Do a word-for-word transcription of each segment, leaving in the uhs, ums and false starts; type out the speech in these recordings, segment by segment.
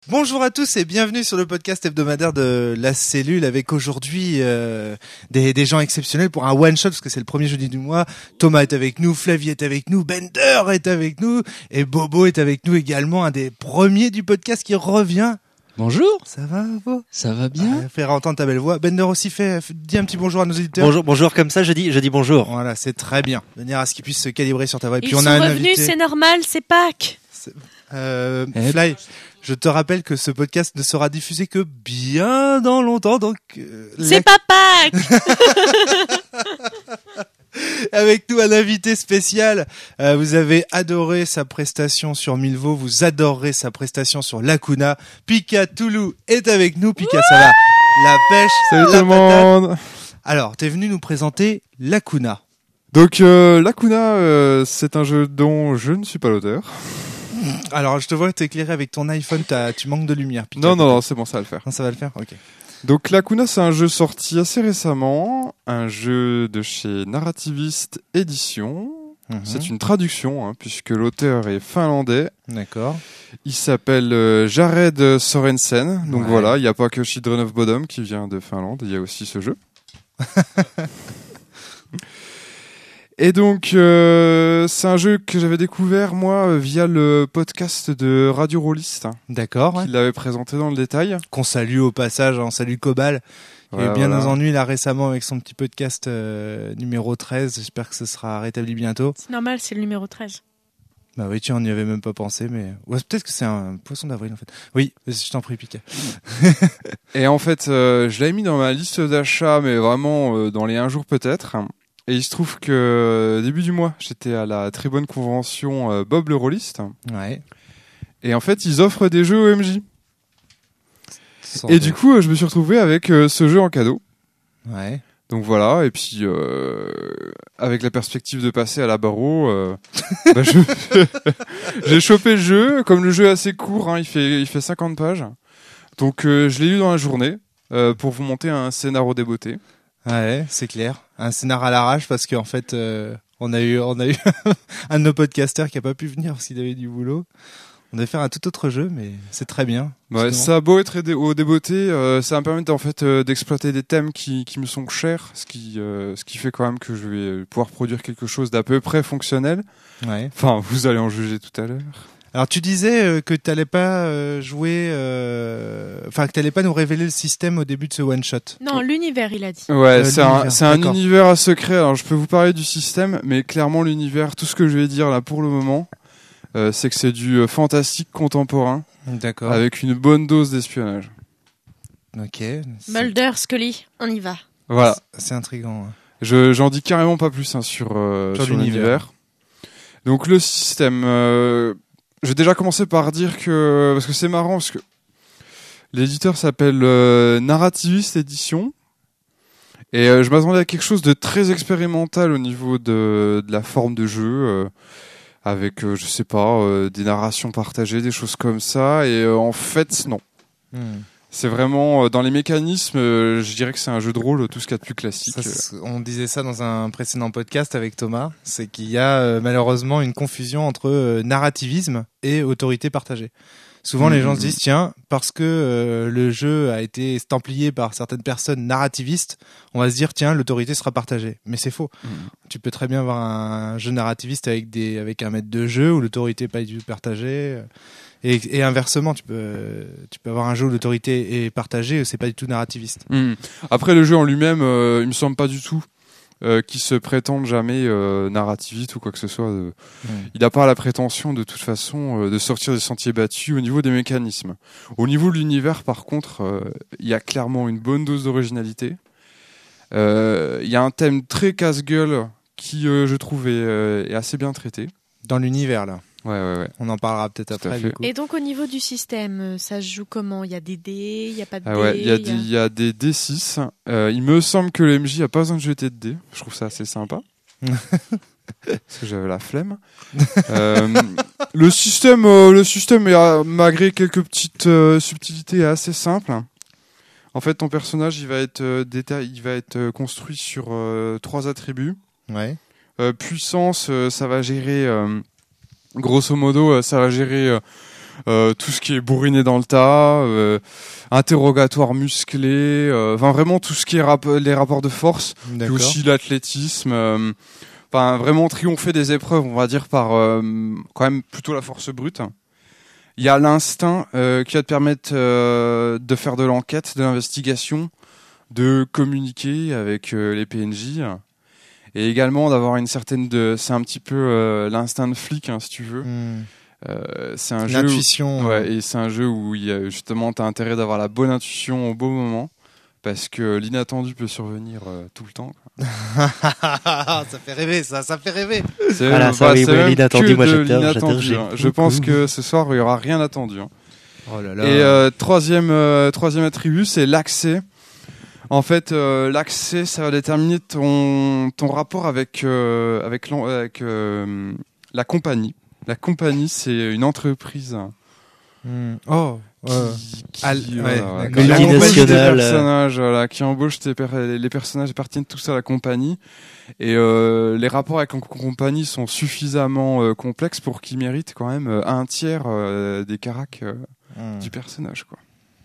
Bonjour à tous et bienvenue sur le podcast hebdomadaire de la cellule avec aujourd'hui euh, des, des gens exceptionnels pour un one shot parce que c'est le premier jeudi du mois. Thomas est avec nous, Flavie est avec nous, Bender est avec nous et Bobo est avec nous également, un des premiers du podcast qui revient. Bonjour. Ça va, Bobo? Ça va bien. Ah, faire entendre ta belle voix. Bender aussi fait, fait dis un petit bonjour à nos éditeurs. Bonjour, bonjour comme ça, je dis, je dis bonjour. Voilà, c'est très bien. De manière à ce qu'ils puissent se calibrer sur ta voix. Et Ils puis on sont a un revenus, invité. c'est normal, c'est Pâques. C'est- Euh, Eh Fly, je te rappelle que ce podcast ne sera diffusé que bien dans longtemps, donc euh, C'est la- pas Pâques. avec nous un invité spécial. Euh, vous avez adoré sa prestation sur Milvaux, vous adorerez sa prestation sur Lacuna. Pika Toulou est avec nous. Pika, ça va? La pêche, Salut la tout le patate. monde. Alors, t'es venu nous présenter Lacuna. Donc euh, Lacuna, euh, c'est un jeu dont je ne suis pas l'auteur. Alors, je te vois t'éclairer avec ton iPhone, t'as- tu manques de lumière. Pika. Non, non, non, c'est bon, ça va le faire. Non, ça va le faire. Ok. Donc Lacuna, c'est un jeu sorti assez récemment, un jeu de chez Narrativist Édition. Mhm. C'est une traduction, hein, puisque l'auteur est finlandais. D'accord. Il s'appelle euh, Jared Sorensen. Donc Ouais. voilà, il n'y a pas que Children of Bodom qui vient de Finlande, il y a aussi ce jeu. Et donc, euh, c'est un jeu que j'avais découvert, moi, euh, via le podcast de Radio Rollist, hein, D'accord. ouais. qui l'avait présenté dans le détail. Qu'on salue au passage, on salue Cobal. Il a eu Ouais, bien voilà. nos ennuis là récemment avec son petit podcast euh, numéro treize. J'espère que ce sera rétabli bientôt. C'est normal, c'est le numéro treize. Bah oui, tu on n'y avait même pas pensé, mais ouais, peut-être que c'est un poisson d'avril en fait. Oui, je t'en prie, Pika. Et en fait, euh, je l'avais mis dans ma liste d'achat, mais vraiment euh, dans les un jour peut-être. Et il se trouve que euh, début du mois, j'étais à la très bonne convention euh, Bob le Rollist. Ouais. Et en fait, ils offrent des jeux O M J. Sans Et doute. du coup, euh, je me suis retrouvé avec euh, ce jeu en cadeau. Ouais. Donc voilà, et puis euh, avec la perspective de passer à la barreau, euh, bah, je- j'ai chopé le jeu. Comme le jeu est assez court, hein, il fait il fait cinquante pages. Donc euh, je l'ai lu dans la journée euh, pour vous monter un scénario débeauté. Ouais, c'est clair. Un scénar à l'arrache parce qu'en fait, euh, on a eu, on a eu un de nos podcasters qui a pas pu venir parce qu'il avait du boulot. On devait faire un tout autre jeu, mais c'est très bien. Ouais, Sinon- ça a beau être dé- au débeauté, euh, ça va me permettre en fait euh, d'exploiter des thèmes qui, qui me sont chers, ce qui euh, ce qui fait quand même que je vais pouvoir produire quelque chose d'à peu près fonctionnel. Ouais. Enfin, vous allez en juger tout à l'heure. Alors tu disais euh, que t'allais pas euh, jouer, euh, enfin que t'allais pas nous révéler le système au début de ce one shot. Non, l'univers, il a dit. Ouais, Euh, c'est un, l'univers, c'est un d'accord. univers à secret. Alors, je peux vous parler du système, mais clairement, l'univers, tout ce que je vais dire là pour le moment, euh, c'est que c'est du euh, fantastique contemporain D'accord. avec une bonne dose d'espionnage. Ok. C'est- Mulder, Scully, on y va. Voilà. C'est intriguant. hein. Je, j'en dis carrément pas plus hein, sur, euh, Sur sur l'univers. l'univers. Donc, le système. Euh, je vais déjà commencer par dire que. Parce que c'est marrant, parce que l'éditeur s'appelle euh, Narrativist Édition. Et euh, je m'attendais à quelque chose de très expérimental au niveau de, de la forme de jeu, euh, avec, euh, je sais pas, euh, des narrations partagées, des choses comme ça. Et euh, en fait, non. Hmm. C'est vraiment, euh, dans les mécanismes, euh, je dirais que c'est un jeu de rôle, tout ce qu'il y a de plus classique. Ça, c'est- on disait ça dans un précédent podcast avec Thomas, c'est qu'il y a euh, malheureusement une confusion entre euh, narrativisme et autorité partagée. Souvent, les Mhm. gens se disent tiens, parce que euh, le jeu a été estampillé par certaines personnes narrativistes, on va se dire tiens, l'autorité sera partagée. Mais c'est faux. Mhm. Tu peux très bien avoir un jeu narrativiste avec des avec un maître de jeu où l'autorité n'est pas du tout partagée. Et, et inversement, tu peux tu peux avoir un jeu où l'autorité est partagée, c'est pas du tout narrativiste. Mhm. Après, le jeu en lui-même, euh, il me semble pas du tout euh, qu'il se prétende jamais euh, narrativiste ou quoi que ce soit. euh. Il n'a pas la prétention de toute façon euh, de sortir des sentiers battus au niveau des mécanismes. Au niveau de l'univers, par contre, euh, il y a clairement une bonne dose d'originalité. Euh, Il y a un thème très casse-gueule qui, euh, je trouve, est, euh, est assez bien traité. Dans l'univers là, Ouais, ouais, ouais. on en parlera peut-être Tout à après. fait. Du coup. Et donc, au niveau du système, euh, ça se joue comment? Il y a des dés, il n'y a pas de Ah dés. ouais, il y a il y des, il y a des D six. Euh, il me semble que le M J a pas besoin de jeter de dés. Je trouve ça assez sympa. Parce que j'avais la flemme. Euh, le système, euh, le système, est, euh, malgré quelques petites euh, subtilités, est assez simple. En fait, ton personnage, il va être, euh, déta- il va être euh, construit sur euh, trois attributs. Ouais. Euh, puissance, euh, ça va gérer, euh, grosso modo, euh, ça va gérer euh, euh, tout ce qui est bourriné dans le tas, euh, interrogatoire musclé, euh, enfin vraiment tout ce qui est rap- les rapports de force, puis D'accord. aussi l'athlétisme. Euh, Enfin, vraiment triompher des épreuves, on va dire, par euh, quand même plutôt la force brute. Il y a l'instinct euh, qui va te permettre euh, de faire de l'enquête, de l'investigation, de communiquer avec euh, les P N J, et également d'avoir une certaine de, c'est un petit peu euh, l'instinct de flic, hein, si tu veux. Hmm. Euh, c'est un jeu, où, L'intuition. ouais, et c'est un jeu où il y a, justement t'as intérêt d'avoir la bonne intuition au bon moment, parce que l'inattendu peut survenir euh, tout le temps. Ça fait rêver, ça, ça fait rêver. C'est Voilà, même, ça, bah, oui, c'est oui, même l'inattendu, que moi, de j'adore, l'inattendu, j'adore, hein. j'ai Je pense beaucoup. que ce soir il y aura rien attendu. Hein. Oh là là. Et euh, troisième euh, troisième attribut, c'est l'accès. En fait, euh, l'accès, ça va déterminer ton ton rapport avec euh, avec, l'en- avec euh, la compagnie. La compagnie, c'est une entreprise Hmm. Oh. qui, euh, qui, Al- voilà, ouais, voilà, d'accord. qui La embauche des multinationale, euh. personnages, voilà, qui embauche des per- les personnages appartiennent tous à la compagnie. Et euh, les rapports avec la compagnie sont suffisamment euh, complexes pour qu'ils méritent quand même euh, un tiers euh, des caracs euh, Hmm. du personnage, quoi.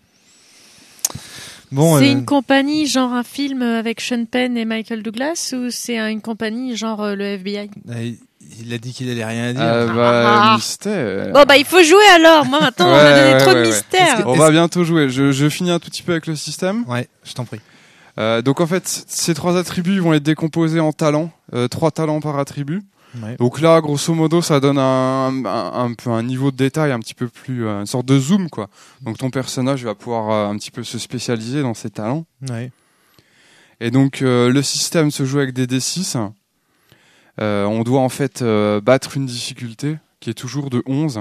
Bon, c'est euh, une compagnie genre un film avec Sean Penn et Michael Douglas ou c'est un- une compagnie genre euh, le F B I? euh, il a dit qu'il allait rien dire. Euh, bah, Ah. mystère. Bon bah il faut jouer alors. Moi maintenant on Ouais, m'a donné ouais, trop ouais, de ouais. mystère. On va bientôt jouer. Je, je finis un tout petit peu avec le système. Ouais, je t'en prie. Euh, donc en fait, ces trois attributs vont être décomposés en talents, euh, trois talents par attribut. Ouais. Donc là, grosso modo, ça donne un, un, un peu un niveau de détail un petit peu plus, euh, une sorte de zoom, quoi. Donc ton personnage va pouvoir euh, un petit peu se spécialiser dans ses talents. Ouais. Et donc euh, le système se joue avec des D six. Euh, on doit en fait euh, battre une difficulté qui est toujours de onze.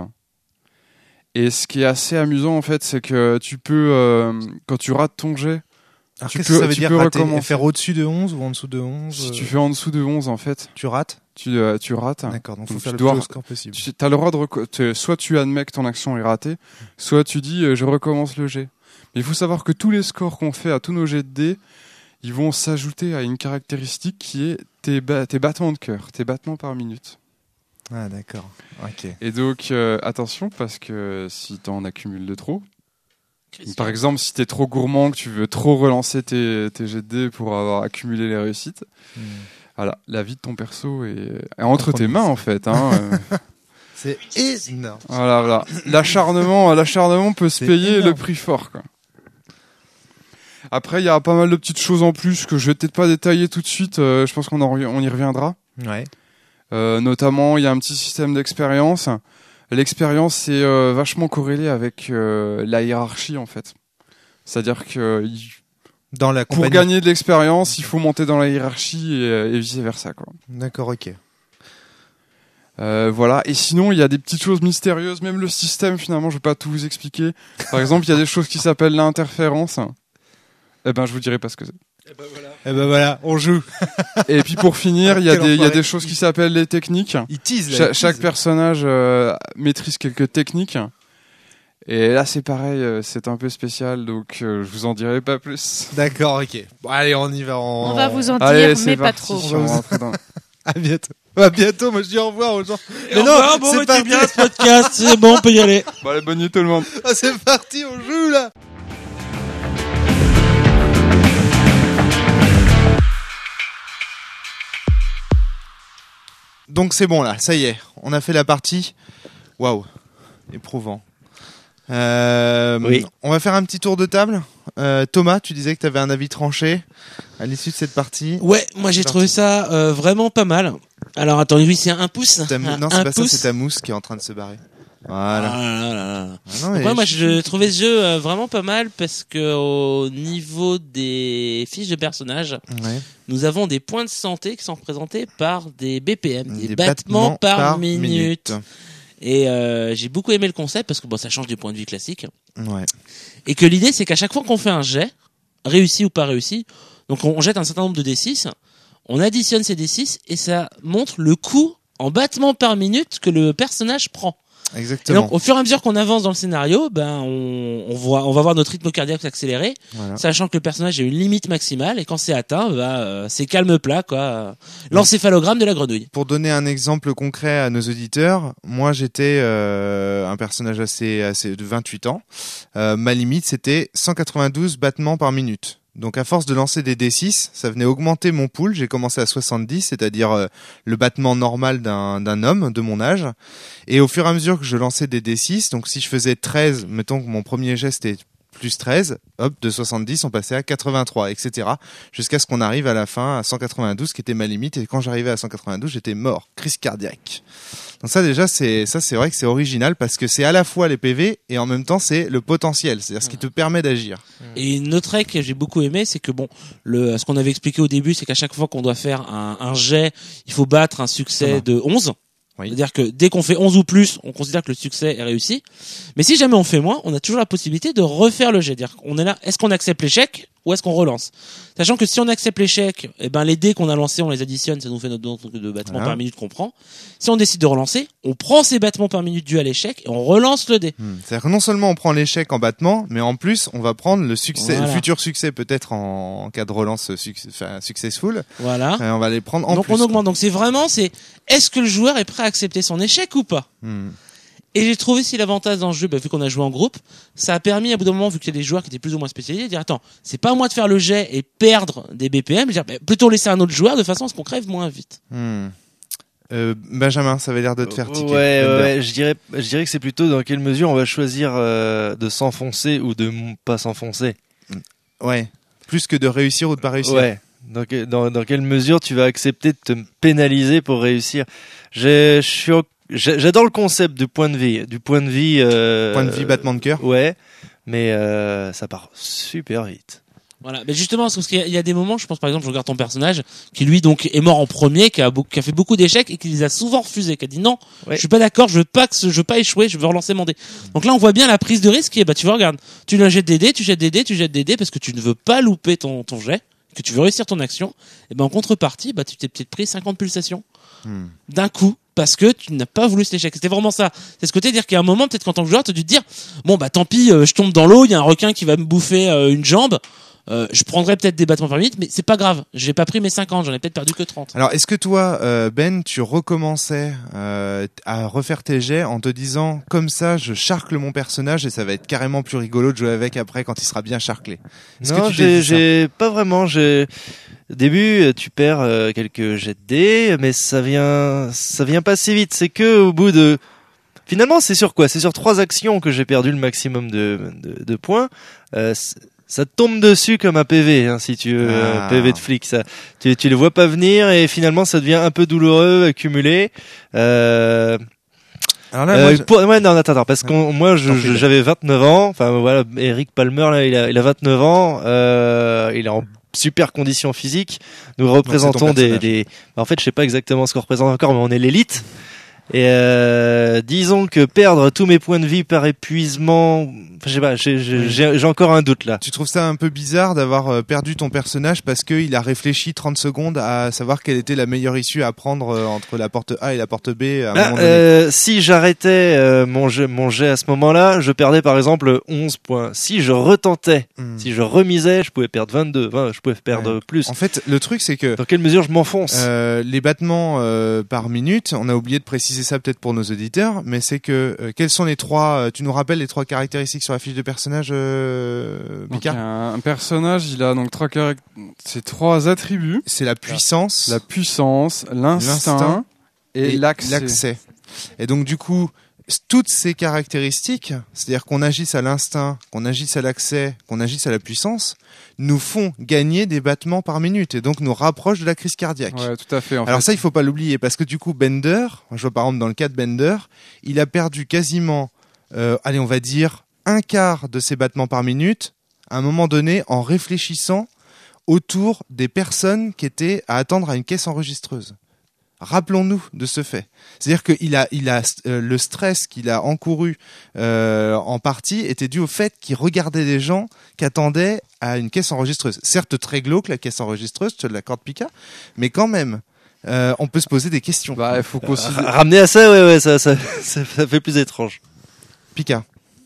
Et ce qui est assez amusant en fait, c'est que tu peux, euh, quand tu rates ton jet, Alors Tu qu'est-ce peux- que ça veut tu dire peux rater? recommencer. Faire au-dessus de onze ou en dessous de onze? si euh, tu fais en dessous de onze en fait, Tu rates? tu, euh, tu rates. D'accord, donc faut Donc faire tu le dois- plus haut score possible. Tu as le droit de reco- te- soit tu admets que ton action est ratée, soit tu dis euh, je recommence le jet. Mais il faut savoir que tous les scores qu'on fait à tous nos jets de dés, ils vont s'ajouter à une caractéristique qui est tes, ba- tes battements de cœur, tes battements par minute. Ah d'accord, ok. Et donc euh, attention parce que si t'en accumules de trop, par exemple si t'es trop gourmand, que tu veux trop relancer tes, tes jets de dés pour avoir accumulé les réussites, Hmm. voilà, la vie de ton perso est, est entre tes Compromise. mains en fait. Hein, euh. C'est énorme. Voilà, voilà. L'acharnement, l'acharnement peut se C'est payer énorme. le prix fort, quoi. Après, il y a pas mal de petites choses en plus que je vais peut-être pas détailler tout de suite. euh, je pense qu'on en revi- on y reviendra. Ouais. Euh, notamment, il y a un petit système d'expérience. L'expérience est euh, vachement corrélée avec euh, la hiérarchie, en fait. C'est-à-dire que il- Dans la pour compagnie. gagner de l'expérience, il faut monter dans la hiérarchie et, et vice versa, quoi. D'accord, ok. Euh, voilà. Et sinon, il y a des petites choses mystérieuses. Même le système, finalement, je vais pas tout vous expliquer. Par exemple, il y a des choses qui s'appellent l'interférence. Eh ben, je vous dirai pas ce que c'est. Eh ben voilà, on joue. Et puis pour finir, il y a Quel des, il y a enfoiré. des choses qui s'appellent les techniques. Il tease là. Cha- il chaque tease. personnage euh, maîtrise quelques techniques. Et là, c'est pareil, euh, c'est un peu spécial, donc euh, je vous en dirai pas plus. D'accord, ok. Bon, allez, on y va. On va vous en dire, Allez, c'est mais pas parti, trop. on va rentrer dans- À bientôt. À bientôt. Moi, je dis au revoir aux gens. Mais non, bon, c'est bah, parti. bien ce podcast, c'est bon, on peut y aller. Bon, allez, bonne nuit tout le monde. Ah, c'est parti, on joue là. Donc c'est bon là, ça y est, on a fait la partie. Waouh, éprouvant. Euh, Oui. On va faire un petit tour de table. Euh, Thomas, tu disais que tu avais un avis tranché à l'issue de cette partie. Ouais, moi j'ai C'est trouvé parti. ça euh, vraiment pas mal. Alors attendez, oui, c'est un pouce. Ta mou- Un- non, un c'est pas ça, pouce. c'est ta mousse qui est en train de se barrer. Voilà. Ah là là là. Ah non, Donc mais ouais, moi je- je trouvais ce jeu euh, vraiment pas mal parce que au niveau des fiches de personnages, Ouais. nous avons des points de santé qui sont représentés par des B P M, des, Des battements, par, minute. Et euh, j'ai beaucoup aimé le concept parce que bon, ça change du point de vue classique. Ouais. Et que l'idée c'est qu'à chaque fois qu'on fait un jet, réussi ou pas réussi, donc on, on jette un certain nombre de D six, on additionne ces D six et ça montre le coût en battements par minute que le personnage prend. Et Exactement. donc, au fur et à mesure qu'on avance dans le scénario, ben, on, on voit, on va voir notre rythme cardiaque s'accélérer, Voilà. sachant que le personnage a une limite maximale, et quand c'est atteint, bah, euh, c'est calme plat, quoi. L'encéphalogramme de la grenouille. Pour donner un exemple concret à nos auditeurs, moi j'étais euh, un personnage assez, assez de vingt-huit ans. Euh, ma limite c'était cent quatre-vingt-douze battements par minute. Donc à force de lancer des D six, ça venait augmenter mon pool. J'ai commencé à soixante-dix, c'est-à-dire euh, le battement normal d'un, d'un homme de mon âge. Et au fur et à mesure que je lançais des D six, donc si je faisais treize, mettons que mon premier geste était plus treize, hop, de soixante-dix, on passait à quatre-vingt-trois, et cetera. Jusqu'à ce qu'on arrive à la fin à cent quatre-vingt-douze, qui était ma limite. Et quand j'arrivais à cent quatre-vingt-douze, j'étais mort, crise cardiaque. Donc ça déjà, c'est ça, c'est vrai que c'est original parce que c'est à la fois les P V et en même temps c'est le potentiel, c'est-à-dire ce qui te permet d'agir. Et une autre règle que j'ai beaucoup aimé, c'est que bon, le, ce qu'on avait expliqué au début, c'est qu'à chaque fois qu'on doit faire un, un jet, il faut battre un succès de onze. Oui. C'est-à-dire que dès qu'on fait onze ou plus, on considère que le succès est réussi. Mais si jamais on fait moins, on a toujours la possibilité de refaire le jet. C'est-à-dire qu'on est là, est-ce qu'on accepte l'échec ou est-ce qu'on relance? Sachant que si on accepte l'échec, eh ben les dés qu'on a lancés, on les additionne, ça nous fait notre nombre de battements Voilà. par minute qu'on prend. Si on décide de relancer, on prend ces battements par minute dus à l'échec et on relance le dé. Hmm. C'est-à-dire que non seulement on prend l'échec en battement, mais en plus on va prendre le succès, Voilà. le futur succès peut-être en, en cas de relance suc- enfin, successful. Voilà. Euh, on va les prendre en Donc plus. on augmente. Donc c'est vraiment, c'est est-ce que le joueur est prêt à accepter son échec ou pas? Hmm. Et j'ai trouvé si l'avantage dans ce jeu, bah, vu qu'on a joué en groupe, ça a permis à bout d'un moment, vu qu'il y a des joueurs qui étaient plus ou moins spécialisés, de dire attends, c'est pas à moi de faire le jet et perdre des B P M, je veux dire, bah, plutôt laisser un autre joueur de façon à ce qu'on crève moins vite. Hmm. Euh, Benjamin, ça avait l'air de te faire tiquer. Ouais, Bender. ouais, je dirais, je dirais que c'est plutôt dans quelle mesure on va choisir euh, de s'enfoncer ou de m- pas s'enfoncer. Ouais. Plus que de réussir ou de pas réussir. Ouais. Dans, que- dans, dans quelle mesure tu vas accepter de te pénaliser pour réussir. J'ai- je suis au- j'ai- J'adore le concept du point de vie, du point de vie. Euh, Point de vue, battement de cœur. Ouais, mais euh, ça part super vite. Voilà. Mais justement, parce qu'il y a- il y a des moments, je pense par exemple, je regarde ton personnage, qui lui donc est mort en premier, qui a, beaucoup, qui a fait beaucoup d'échecs et qui les a souvent refusés, qui a dit non, Ouais. je suis pas d'accord, je veux pas que ce, je veux pas échouer, je veux relancer mon dé. Donc là, on voit bien la prise de risque qui est, bah tu vois, regarde, tu le jettes des dés, tu jettes des dés, tu jettes des dés parce que tu ne veux pas louper ton, ton jet, que tu veux réussir ton action. Et ben en contrepartie, bah tu t'es peut-être pris cinquante pulsations Hmm. d'un coup parce que tu n'as pas voulu cet échec. C'était vraiment ça. C'est ce côté dire qu'il y a un moment peut-être qu'en tant que joueur, tu as dû te dire bon bah tant pis, euh, je tombe dans l'eau, il y a un requin qui va me bouffer euh, une jambe. Euh, je prendrais peut-être des battements par minute, mais c'est pas grave. J'ai pas pris mes cinquante, j'en ai peut-être perdu que trente. Alors, est-ce que toi, euh, Ben, tu recommençais euh, à refaire tes jets en te disant comme ça, je charcle mon personnage et ça va être carrément plus rigolo de jouer avec après quand il sera bien charclé. Est-ce Non, que tu t'es j'ai dit ça j'ai pas vraiment. J'ai au début, tu perds euh, quelques jets de dés, mais ça vient, ça vient pas si vite. C'est que au bout de, finalement, c'est sur quoi? C'est sur trois actions que j'ai perdu le maximum de de, de points. Euh, c- ça te tombe dessus comme un P V, hein, si tu veux, Ah. un P V de flic. Ça, tu tu les vois pas venir et finalement ça devient un peu douloureux, accumulé. Euh, Alors là, euh, moi, je- pour- ouais, non, attends, attends, parce que moi, je- T'en prie. je- j'avais vingt-neuf ans. Enfin, voilà, Eric Palmer, là, il a, il a vingt-neuf ans. Euh, il est en super conditions physiques. Nous représentons des, personnage. des, en fait, je sais pas exactement ce qu'on représente encore, mais on est l'élite. Et euh, disons que perdre tous mes points de vie par épuisement, enfin, je sais pas, j'ai, j'ai, Oui. j'ai j'ai encore un doute là. tu trouves ça un peu bizarre d'avoir euh, perdu ton personnage parce qu'il a réfléchi trente secondes à savoir quelle était la meilleure issue à prendre euh, entre la porte A et la porte B à un Bah, moment donné. euh, si j'arrêtais euh, mon jet, mon jet à ce moment-là, je perdais par exemple onze points. Si je retentais, Hmm. si je remisais, je pouvais perdre vingt-deux, vingt, je pouvais perdre Ouais. plus. En fait, le truc c'est que Dans quelle mesure je m'enfonce? Euh, les battements euh, par minute, on a oublié de préciser ça peut-être pour nos auditeurs, mais c'est que euh, quels sont les trois, euh, tu nous rappelles les trois caractéristiques sur la fiche de personnage, euh, Donc, Picard un, un personnage, il a donc trois caract- c'est trois attributs C'est la puissance, la puissance, l'instinct L'instinct et, l'accès. l'accès. Et donc du coup, s- toutes ces caractéristiques, c'est-à-dire qu'on agisse à l'instinct, qu'on agisse à l'accès, qu'on agisse à la puissance, nous font gagner des battements par minute et donc nous rapprochent de la crise cardiaque. Ouais, tout à fait. En Alors fait. ça, il faut pas l'oublier parce que du coup, Bender, je vois par exemple dans le cas de Bender, il a perdu quasiment, euh, allez, on va dire un quart de ses battements par minute à un moment donné en réfléchissant autour des personnes qui étaient à attendre à une caisse enregistreuse. Rappelons-nous de ce fait. C'est-à-dire qu'il a, il a euh, le stress qu'il a encouru euh, en partie était dû au fait qu'il regardait des gens qui attendaient à une caisse enregistreuse. Certes très glauque la caisse enregistreuse, je te l'accorde Pika, mais quand même. euh, on peut se poser des questions. Bah, il faut considérer. Ramener à ça, ouais, ouais, ça, ça, ça, ça fait plus étrange. Pika.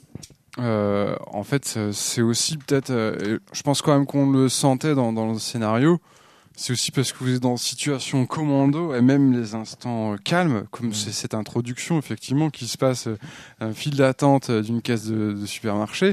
Euh, en fait, euh, c'est aussi peut-être. Euh, je pense quand même qu'on le sentait dans, dans le scénario. C'est aussi parce que vous êtes dans une situation commando et même les instants euh, calmes, comme mmh. c'est cette introduction effectivement qui se passe euh, un fil d'attente euh, d'une caisse de, de supermarché.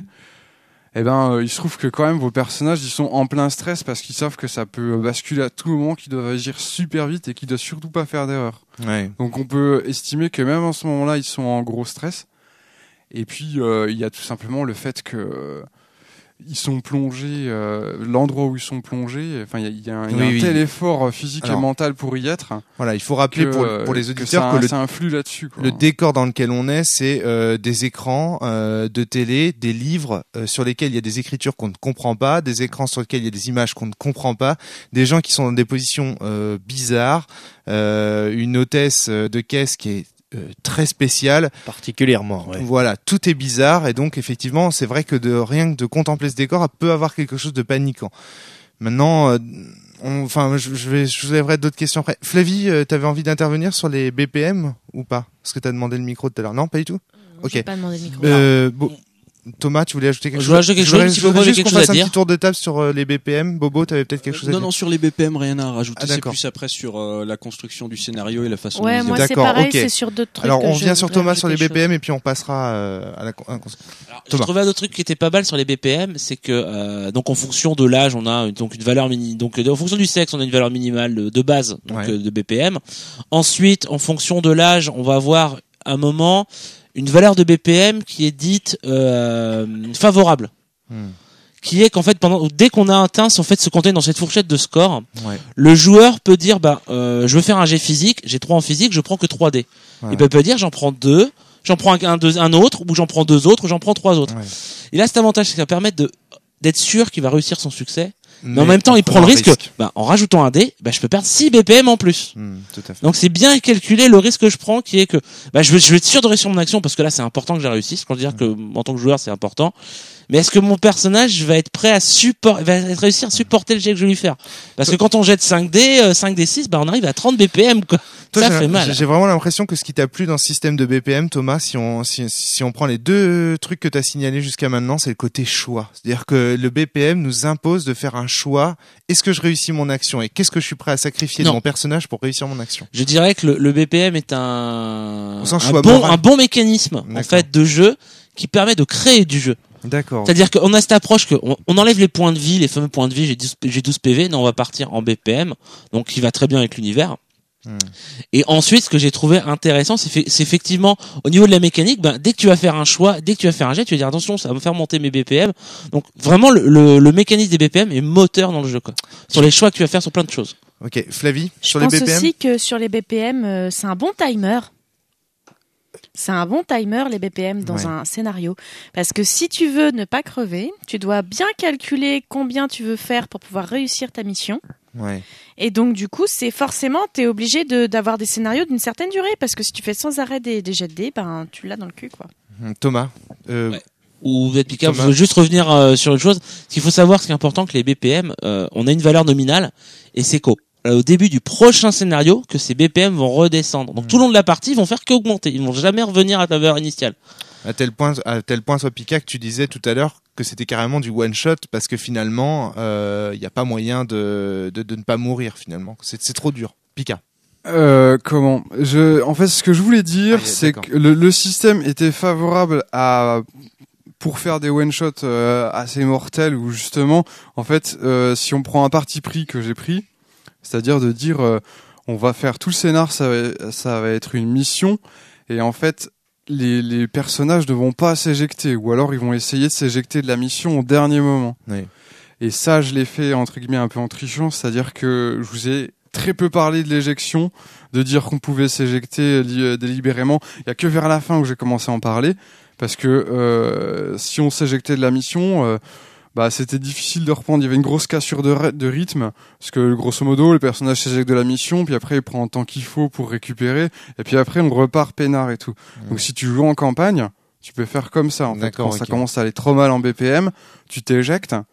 Eh ben, euh, il se trouve que quand même vos personnages ils sont en plein stress parce qu'ils savent que ça peut basculer à tout moment, qu'ils doivent agir super vite et qu'ils doivent surtout pas faire d'erreur. Ouais. Donc on peut estimer que même en ce moment-là ils sont en gros stress. Et puis euh, il y a tout simplement le fait que euh, ils sont plongés, euh, l'endroit où ils sont plongés. Enfin, il y a, y a un, y a oui, un oui. tel effort physique Alors, et mental pour y être. Voilà, il faut rappeler que, pour, pour les auditeurs que, que ça, le, ça influe là-dessus. Quoi. Le décor dans lequel on est, c'est euh, des écrans euh, de télé, des livres euh, sur lesquels il y a des écritures qu'on ne comprend pas, des écrans sur lesquels il y a des images qu'on ne comprend pas, des gens qui sont dans des positions euh, bizarres, euh, une hôtesse de caisse qui est Euh, très spécial, particulièrement. Ouais. Voilà, tout est bizarre et donc effectivement, c'est vrai que de rien que de contempler ce décor peut avoir quelque chose de paniquant. Maintenant, euh, on, enfin, je, je vais, je vous lèverai d'autres questions après. Flavie, euh, t'avais envie d'intervenir sur les B P M ou pas? Parce que t'as demandé le micro tout à l'heure. Non, pas du tout. Non, ok. j'ai pas demandé le micro. Euh, bon, Thomas, tu voulais ajouter quelque Je chose? voulais ajouter quelque je voudrais, chose, si je voudrais Bobo avait juste quelque qu'on chose fasse à un dire. petit tour de table sur euh, les B P M. Bobo, t'avais peut-être quelque chose à Non, dire? non, sur les B P M, rien à rajouter. Ah, c'est d'accord. plus après sur euh, la construction du scénario et la façon Ouais, dont ils moi y c'est D'accord, pareil, ok. c'est sur d'autres trucs. Alors, que on je revient sur voudrais Thomas sur les ajouter B P M des et puis on passera euh, à la. À la... Alors, j'ai Thomas. trouvé un autre truc qui était pas mal sur les B P M, c'est que euh, donc en fonction de l'âge, on a donc une valeur mini, donc en fonction du sexe, on a une valeur minimale de, de base donc Ouais. euh, de B P M. Ensuite, en fonction de l'âge, on va avoir un moment une valeur de B P M qui est dite euh, favorable. Hmm. Qui est qu'en fait pendant dès qu'on a atteint en fait ce qu'on est dans cette fourchette de score, Ouais. le joueur peut dire bah euh, je veux faire un jet physique, j'ai trois en physique, je prends que trois dés. Ouais. Et ben il peut dire j'en prends deux, j'en prends un, un, deux, un autre ou j'en prends deux autres ou j'en prends trois autres. Ouais. Et là cet avantage c'est que ça permet de d'être sûr qu'il va réussir son succès. Mais, Mais en même temps, il prend le prenant un risque, bah, en rajoutant un dé, bah, je peux perdre six B P M en plus. Hmm, tout à fait. Donc c'est bien calculé le risque que je prends qui est que bah, je, veux, je vais être sûr de réussir mon action parce que là c'est important que je réussisse. Quand je veux dire que en tant que joueur c'est important. Mais est-ce que mon personnage va être prêt à support, va être réussir à supporter le jet que je vais lui faire? Parce que quand on jette cinq dés, cinq dés six, bah on arrive à trente B P M quoi. Toi, Ça j'ai- fait mal. J'ai vraiment l'impression que ce qui t'a plu dans ce système de B P M, Thomas, si on si, si on prend les deux trucs que t'as signalés jusqu'à maintenant, c'est le côté choix. C'est-à-dire que le B P M nous impose de faire un choix. Est-ce que je réussis mon action et qu'est-ce que je suis prêt à sacrifier Non. de mon personnage pour réussir mon action? Je dirais que le, le B P M est un, Au sens un choix bon, moral. un bon mécanisme en D'accord. fait de jeu qui permet de créer du jeu. D'accord. C'est-à-dire qu'on a cette approche que on, on enlève les points de vie, les fameux points de vie, j'ai douze, j'ai douze P V, non on va partir en B P M, donc qui va très bien avec l'univers. Hmm. Et ensuite, ce que j'ai trouvé intéressant, c'est, fait, c'est effectivement au niveau de la mécanique, ben, dès que tu vas faire un choix, dès que tu vas faire un jet, tu vas dire attention, ça va me faire monter mes B P M. Donc vraiment, le, le, le mécanisme des B P M est moteur dans le jeu, quoi. Sur les choix que tu vas faire sur plein de choses. Ok, Flavie, Je sur les pense B P M. aussi que sur les B P M, euh, c'est un bon timer. C'est un bon timer, les B P M, dans Ouais. un scénario. Parce que si tu veux ne pas crever, tu dois bien calculer combien tu veux faire pour pouvoir réussir ta mission. Ouais. Et donc, du coup, c'est forcément, t'es obligé de, d'avoir des scénarios d'une certaine durée. Parce que si tu fais sans arrêt des, des jets de dés, ben, tu l'as dans le cul, quoi. Hmm, Thomas. Euh, Ouais. Ou vous êtes Pika, Thomas. je veux juste revenir euh, sur une chose. Ce qu'il faut savoir, ce qui est important, que les B P M, euh, on a une valeur nominale, et c'est qu'au au début du prochain scénario, que ces B P M vont redescendre. Donc Mm. tout le long de la partie, ils vont faire qu'augmenter. Ils vont jamais revenir à la valeur initiale. À tel point, à tel point, soit Pika, que tu disais tout à l'heure que c'était carrément du one shot parce que finalement, il euh, y a pas moyen de, de de ne pas mourir finalement. C'est c'est trop dur. Pika. Euh, comment je, En fait, ce que je voulais dire, Ah, c'est d'accord. que le, le système était favorable à pour faire des one shots euh, assez mortels où justement, en fait, euh, si on prend un parti pris que j'ai pris, c'est-à-dire de dire, euh, on va faire tout le scénar, ça va, ça va être une mission, et en fait, les, les personnages ne vont pas s'éjecter, ou alors ils vont essayer de s'éjecter de la mission au dernier moment. Oui. Et ça, je l'ai fait entre guillemets un peu en trichant, c'est-à-dire que je vous ai très peu parlé de l'éjection, de dire qu'on pouvait s'éjecter li- délibérément. Il y a que vers la fin où j'ai commencé à en parler, parce que euh, si on s'éjectait de la mission, euh, bah c'était difficile de reprendre. Il y avait une grosse cassure de, ry- de rythme, parce que grosso modo, le personnage s'éjecte de la mission, puis après il prend le temps qu'il faut pour récupérer, et puis après on repart peinard et tout. Mmh. Donc si tu joues en campagne, tu peux faire comme ça. En fait, D'accord, quand ça ok. commence à aller trop mal en B P M, tu t'éjectes.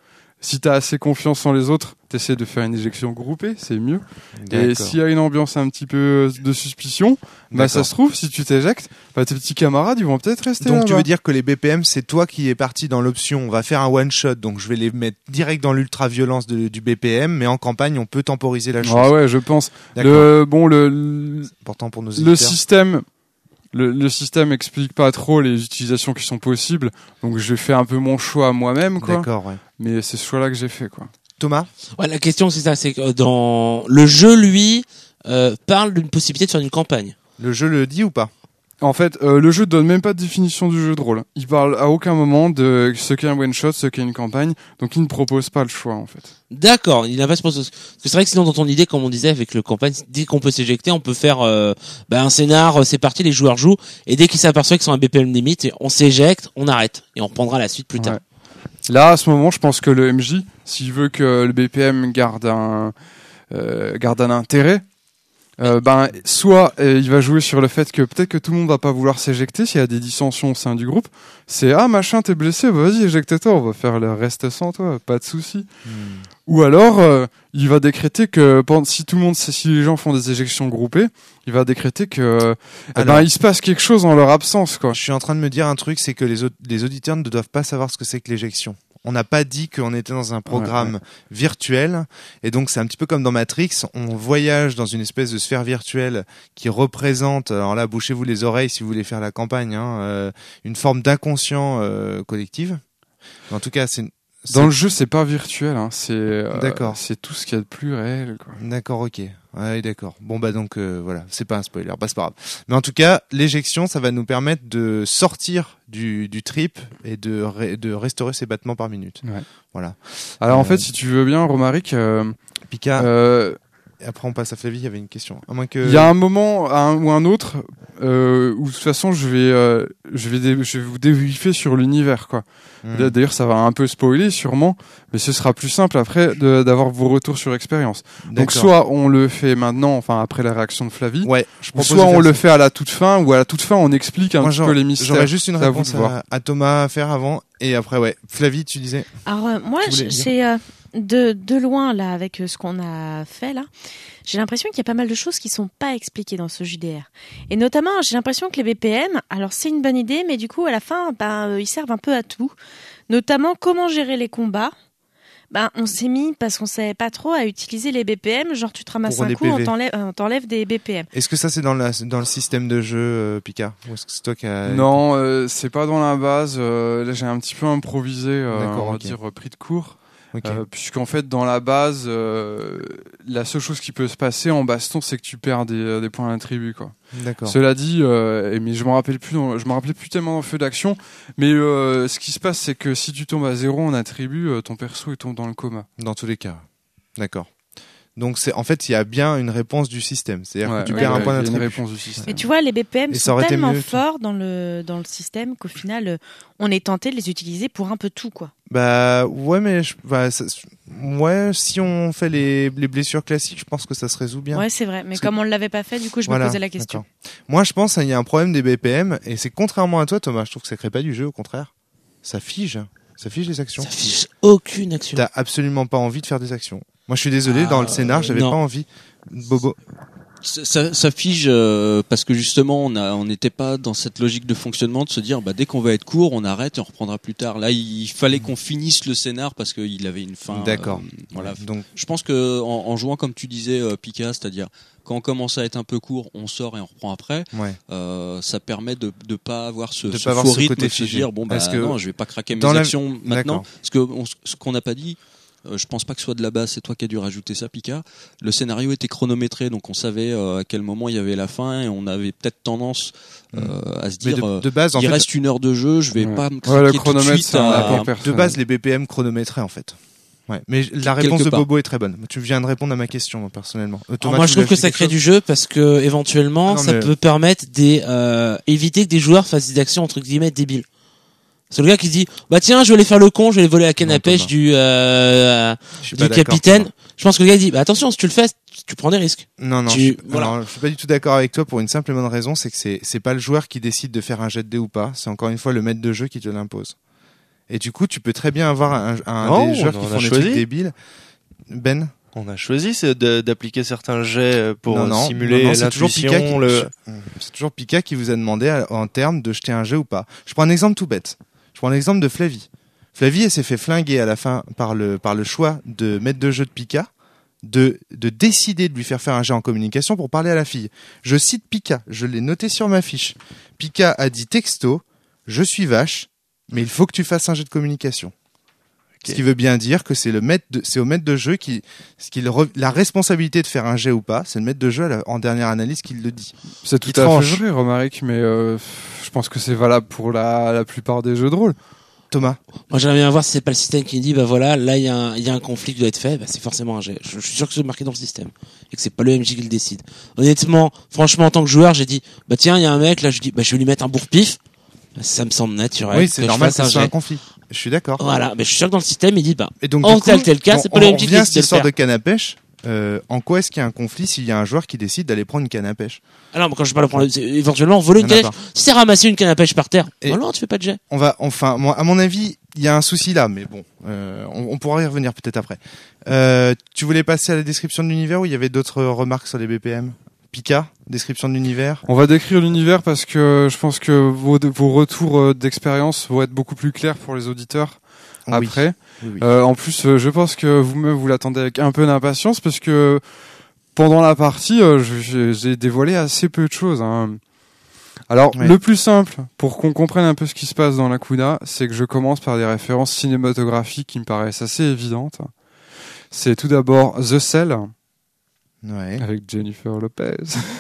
Si t'as assez confiance en les autres, t'essaies de faire une éjection groupée, c'est mieux. Et D'accord. s'il y a une ambiance un petit peu de suspicion, bah ça D'accord. se trouve, si tu t'éjectes, bah tes petits camarades, ils vont peut-être rester Donc tu là-bas. veux dire que les B P M, c'est toi qui es parti dans l'option, on va faire un one shot, donc je vais les mettre direct dans l'ultra-violence de- du B P M, mais en campagne, on peut temporiser la chose. Ah ouais, je pense. D'accord. Le, bon, le, le, C'est important pour nos le éditeurs. système, le, le système explique pas trop les utilisations qui sont possibles, donc j'ai fait un peu mon choix moi-même, quoi. D'accord, ouais. Mais c'est ce choix-là que j'ai fait, quoi. Thomas? Ouais, la question c'est ça, c'est que dans le jeu, lui, euh, parle d'une possibilité de faire une campagne. Le jeu le dit ou pas? En fait, euh, le jeu donne même pas de définition du jeu de rôle. Il parle à aucun moment de ce qu'est un one shot, ce qu'est une campagne, donc il ne propose pas le choix, en fait. D'accord, il n'a pas ce parce que c'est vrai que sinon dans ton idée, comme on disait avec le campagne, dès qu'on peut s'éjecter, on peut faire euh, bah, un scénar, euh, c'est parti, les joueurs jouent, et dès qu'ils s'aperçoivent qu'ils sont à B P M limite, on s'éjecte, on arrête, et on reprendra la suite plus tard. Ouais. Là, à ce moment, je pense que le M J, s'il veut que le B P M garde un, euh, garde un intérêt, euh, ben, soit euh, il va jouer sur le fait que peut-être que tout le monde va pas vouloir s'éjecter s'il y a des dissensions au sein du groupe. C'est ah machin, t'es blessé, bah, vas-y éjecte-toi, on va faire le reste sans toi, pas de souci. Hmm. Ou alors, euh, il va décréter que pendant, si tout le monde, si les gens font des éjections groupées, il va décréter que, euh, eh Alors- ben, il se passe quelque chose en leur absence, quoi. Je suis en train de me dire un truc, c'est que les, au- les auditeurs ne doivent pas savoir ce que c'est que l'éjection. On n'a pas dit qu'on était dans un programme Ouais, virtuel, et donc c'est un petit peu comme dans Matrix, on voyage dans une espèce de sphère virtuelle qui représente, alors là, bouchez-vous les oreilles si vous voulez faire la campagne, hein, euh, une forme d'inconscient euh, collectif. En tout cas, c'est... c'est- Dans le jeu, c'est pas virtuel, hein, c'est, euh, D'accord. c'est tout ce qu'il y a de plus réel, quoi. D'accord, ok. Ouais, d'accord. Bon, bah donc, euh, voilà, c'est pas un spoiler, bah c'est pas grave. Mais en tout cas, l'éjection, ça va nous permettre de sortir du, du trip et de, ré- de restaurer ses battements par minute. Ouais. Voilà. Alors, en Euh, fait, si tu veux bien, Romaric, euh, Pika, euh, et après on passe à Flavie, il y avait une question. À moins que... il y a un moment un, ou un autre euh, où de toute façon je vais euh, je vais dé- je vais vous débriefer sur l'univers, quoi. Hmm. D'ailleurs ça va un peu spoiler sûrement, mais ce sera plus simple après de- d'avoir vos retours sur expérience. Donc D'accord. soit on le fait maintenant, enfin après la réaction de Flavie, Ouais, je ou propose soit de on faire le ça. fait à la toute fin, ou à la toute fin on explique un Moi, petit j'aurais- peu les mystères. J'aurais juste une C'est à vous réponse de voir. à, à Thomas à faire avant, et après, ouais. Flavie, tu disais... Alors euh, moi, Tu voulais je- dire c'est euh, de de loin là avec euh, ce qu'on a fait là. J'ai l'impression qu'il y a pas mal de choses qui sont pas expliquées dans ce J D R. Et notamment, j'ai l'impression que les B P M, alors c'est une bonne idée, mais du coup à la fin, ben euh, ils servent un peu à tout. Notamment comment gérer les combats. Ben on s'est mis parce qu'on savait pas trop à utiliser les B P M. Genre tu te ramasses Pour un des coup, on P V. t'enlève, euh, on t'enlève des B P M. Est-ce que ça, c'est dans, la, dans le système de jeu, euh, Pika? Ou est-ce que c'est toi qui as... Non, euh, c'est pas dans la base. euh, là, j'ai un petit peu improvisé, euh, D'accord, on va ok. dire euh, pris de court. Ok. Euh, puisqu'en fait dans la base euh, la seule chose qui peut se passer en baston c'est que tu perds des, des points d'attribut, quoi. D'accord. Cela dit euh, et mais je me rappelle plus dans- je me rappelais plus tellement dans le feu d'action, mais euh, ce qui se passe c'est que si tu tombes à zéro en attribut, euh, ton perso il tombe dans le coma. Dans tous les cas. D'accord. Donc, c'est, en fait, il y a bien une réponse du système. C'est-à-dire Ouais, que tu ouais, perds un ouais, point il y a une d'attribut. réponse du système. Et tu vois, les B P M Et ça sont aurait été tellement mieux, toi. forts dans le dans le système qu'au final, euh, on est tenté de les utiliser pour un peu tout, quoi. Bah, ouais, mais je, bah, ça- ouais, si on fait les, les blessures classiques, je pense que ça se résout bien. Ouais, c'est vrai. Mais Parce que- comme on ne l'avait pas fait, du coup, je Voilà, me posais la question. d'accord. Moi, je pense qu'il y a un problème des B P M, et c'est contrairement à toi, Thomas, je trouve que ça crée pas du jeu, au contraire. Ça fige. Ça fige les actions. Ça fiche aucune action. T'as absolument pas envie de faire des actions. Moi, je suis désolé, Ah, dans le scénar, j'avais non. pas envie. Bobo. Ça, ça, ça fige euh, parce que justement on a on n'était pas dans cette logique de fonctionnement de se dire bah dès qu'on va être court on arrête et on reprendra plus tard. Là il fallait qu'on finisse le scénar parce qu'il avait une fin. D'accord. euh, voilà. Donc, Je pense que en, en jouant comme tu disais euh, Pika, c'est-à-dire quand on commence à être un peu court, on sort et on reprend après. ouais. Euh, ça permet de de pas avoir ce, De ce pas avoir faux ce rythme côté de se figé. dire bon bah Parce que non je vais pas craquer mes dans la- actions maintenant. D'accord. Parce que on- ce qu'on n'a pas dit. Euh, je pense pas que ce soit de la base, c'est toi qui as dû rajouter ça, Pika. Le scénario était chronométré, donc on savait euh, à quel moment il y avait la fin et on avait peut-être tendance euh, à se Mais dire de, euh, de base, en il fait, reste une heure de jeu, je vais Ouais. pas me Ouais, craquer le tout de chronomètre suite c'est un à- apport de personnel. base, les B P M chronométraient, en fait. Ouais. Mais la réponse Quelque de part. Bobo est très bonne. Tu viens de répondre à ma question, moi, personnellement. Euh, Alors Thomas, moi, tu je trouve voulais que ça ajouter crée quelque du jeu parce que éventuellement, Ah non, ça mais- peut permettre des euh, éviter que des joueurs fassent des actions entre guillemets débiles. C'est le gars qui se dit bah tiens, je vais aller faire le con, je vais aller voler la canne Non, à pêche Thomas. du euh, Je suis du pas d'accord, capitaine. Thomas. Je pense que le gars il dit bah attention, si tu le fais, tu prends des risques. Non, non, Tu- je, suis, voilà. alors, je suis pas du tout d'accord avec toi pour une simple et bonne raison, c'est que c'est, c'est pas le joueur qui décide de faire un jet de dés ou pas, c'est encore une fois le maître de jeu qui te l'impose. Et du coup, tu peux très bien avoir un, un Non, des joueurs on qui en font a des choisi. trucs débiles. Ben On a choisi c'est de- d'appliquer certains jets pour Non, non, simuler non, non, c'est toujours Pika l'intuition. qui, Le... c'est toujours Pika qui vous a demandé à- en termes de jeter un jet ou pas. Je prends un exemple tout bête. Je prends l'exemple de Flavie. Flavie, elle s'est fait flinguer à la fin par le, par le choix de maître de jeu de Pika, de, de décider de lui faire faire un jet en communication pour parler à la fille. Je cite Pika, je l'ai noté sur ma fiche. Pika a dit texto, je suis vache, mais il faut que tu fasses un jet de communication. Okay. Ce qui veut bien dire que c'est le maître de, c'est au maître de jeu qui, ce qui le re- la responsabilité de faire un jet ou pas, c'est le maître de jeu à la- en dernière analyse qui le dit. C'est Qui tout à tranche. fait vrai, Romaric, mais euh, je pense que c'est valable pour la, la plupart des jeux de rôle. Thomas. Moi, j'aimerais bien voir si c'est pas le système qui dit, bah voilà, là, il y a un, il y a un conflit qui doit être fait, bah c'est forcément un jet. Je, je suis sûr que c'est marqué dans le système. Et que c'est pas le M J qui le décide. Honnêtement, franchement, en tant que joueur, j'ai dit, bah tiens, il y a un mec, là, je dis, bah je vais lui mettre un bourre-pif. Bah, ça me semble naturel. Oui, que c'est je normal fasse que un ce soit un jet. conflit. Je suis d'accord. Voilà, mais je suis sûr que dans le système, il dit, bah, Et donc, en du coup, tel tel cas, on- c'est pas le on M J qui revient à décide cette de le histoire faire. de canne à pêche. Euh, en quoi est-ce qu'il y a un conflit s'il y a un joueur qui décide d'aller prendre une canne à pêche? Ah non, mais quand je parle de prendre, c'est éventuellement voler une Il y en a canne à pêche. Si c'est ramasser une canne à pêche par terre, Et- bah non, tu fais pas de jet. On va, enfin, moi, à mon avis, il y a un souci là, mais bon, euh, on, on pourra y revenir peut-être après. Euh, tu voulais passer à la description de l'univers ou il y avait d'autres remarques sur les B P M? Pika, description de l'univers. On va décrire l'univers parce que je pense que vos, vos retours euh, d'expérience vont être beaucoup plus clairs pour les auditeurs après. Oui, oui. Euh, en plus, euh, je pense que vous-même vous l'attendez avec un peu d'impatience parce que pendant la partie, euh, je- j'ai j'ai dévoilé assez peu de choses. Hein. Alors, Ouais. le plus simple pour qu'on comprenne un peu ce qui se passe dans la Kuda, c'est que je commence par des références cinématographiques qui me paraissent assez évidentes. C'est tout d'abord The Cell Ouais. avec Jennifer Lopez,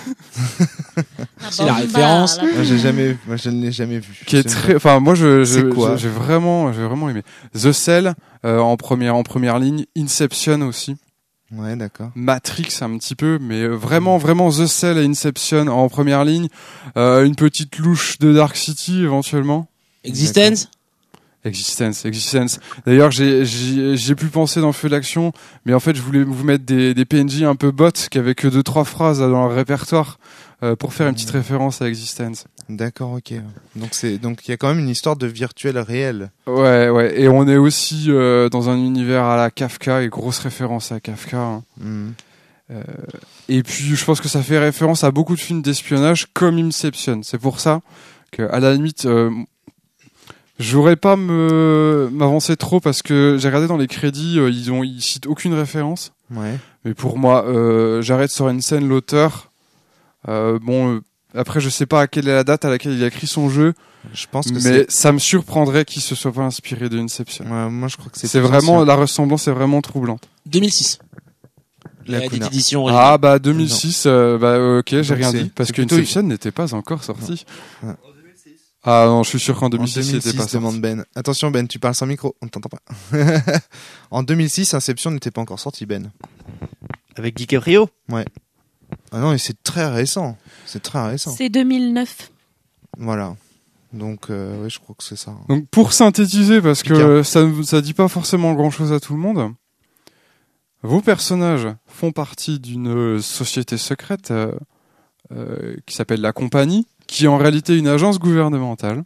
C'est la référence. Moi, j'ai jamais, vu- moi, je ne l'ai jamais vu. qui est C'est très. Enfin, moi, je, C'est je- quoi j'ai vraiment, j'ai vraiment aimé The Cell euh, en première, en première ligne, Inception aussi. Ouais, d'accord. Matrix un petit peu, mais euh, vraiment, vraiment The Cell et Inception en première ligne. Euh, une petite louche de Dark City éventuellement. Existence? Existence, Existence. D'ailleurs, j'ai, j'ai, j'ai pu penser dans Feu d'action, mais en fait, je voulais vous mettre des, des P N J un peu bots qui avaient que deux, trois phrases là, dans leur répertoire euh, pour faire une petite référence à Existence. D'accord, ok. Donc c'est, donc il y a quand même une histoire de virtuel réel. Ouais, ouais. Et on est aussi euh, dans un univers à la Kafka et grosse référence à Kafka. Hein. Mhm. Et puis, je pense que ça fait référence à beaucoup de films d'espionnage comme Inception. C'est pour ça que, à la limite, euh, j'aurais pas me m'avancer trop parce que j'ai regardé dans les crédits, euh, ils ont ils citent aucune référence. Ouais. Mais pour moi, euh, j'arrête Sorensen, l'auteur. Euh, bon, euh, après, je sais pas à quelle est la date à laquelle il a écrit son jeu, Je pense que mais c'est. ça me surprendrait qu'il se soit pas inspiré de Inception. Ouais, moi, je crois que c'est. C'est plus vraiment ancien. la ressemblance est vraiment troublante. deux mille six. La La Kuna. édition Ah bah deux mille six, euh, bah euh, ok, j'ai Donc rien c'est- dit parce c'est que plutôt- Inception n'était pas encore sorti. Ouais. Ah non, je suis sûr qu'en deux En mille six, il était pas demande sorti. Ben. Attention Ben, tu parles sans micro, on t'entend pas. En deux mille six, Inception n'était pas encore sorti Ben. Avec DiCaprio. Ah non, et c'est très récent. C'est très récent. C'est deux mille neuf. Voilà. Donc euh, ouais, je crois que c'est ça. Donc pour synthétiser, parce que Picard. euh, ça ça dit pas forcément grand chose à tout le monde. Vos personnages font partie d'une euh, société secrète euh, euh, qui s'appelle la Compagnie, qui est en réalité une agence gouvernementale,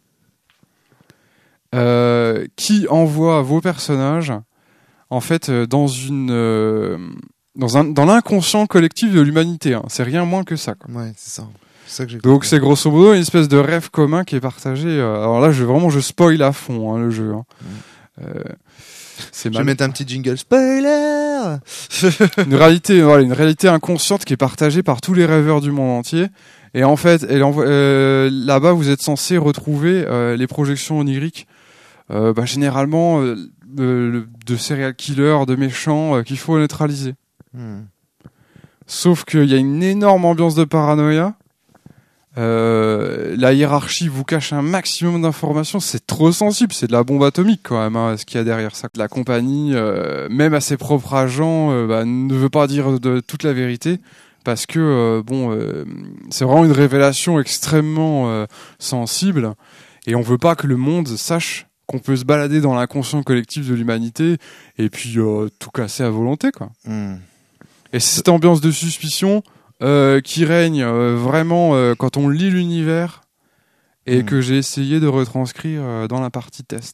euh, qui envoie vos personnages en fait euh, dans une euh, dans un dans l'inconscient collectif de l'humanité. Hein. C'est rien moins que ça. Quoi. Ouais, c'est ça. C'est ça que j'ai Donc compris. c'est grosso modo une espèce de rêve commun qui est partagé. euh, Alors là, je vraiment je spoil à fond hein, le jeu. Hein. Euh, c'est Je vais mal- mettre un petit jingle spoiler. une réalité, voilà, une réalité inconsciente qui est partagée par tous les rêveurs du monde entier. Et en fait, elle envoie, euh, là-bas, vous êtes censé retrouver euh, les projections oniriques, euh, bah, généralement euh, de, de serial killers, de méchants euh, qu'il faut neutraliser. Hmm. Sauf qu'il y a une énorme ambiance de paranoïa. Euh, la hiérarchie vous cache un maximum d'informations. C'est trop sensible. C'est de la bombe atomique quand même. Hein, ce qu'il y a derrière ça. La compagnie, euh, même à ses propres agents, euh, bah, ne veut pas dire de, toute la vérité parce que euh, bon, euh, c'est vraiment une révélation extrêmement euh, sensible et on veut pas que le monde sache qu'on peut se balader dans l'inconscient collectif de l'humanité et puis euh, tout casser à volonté, quoi. Hmm. Et c'est cette ambiance de suspicion euh, qui règne euh, vraiment euh, quand on lit l'univers et Mm. que j'ai essayé de retranscrire euh, dans la partie test.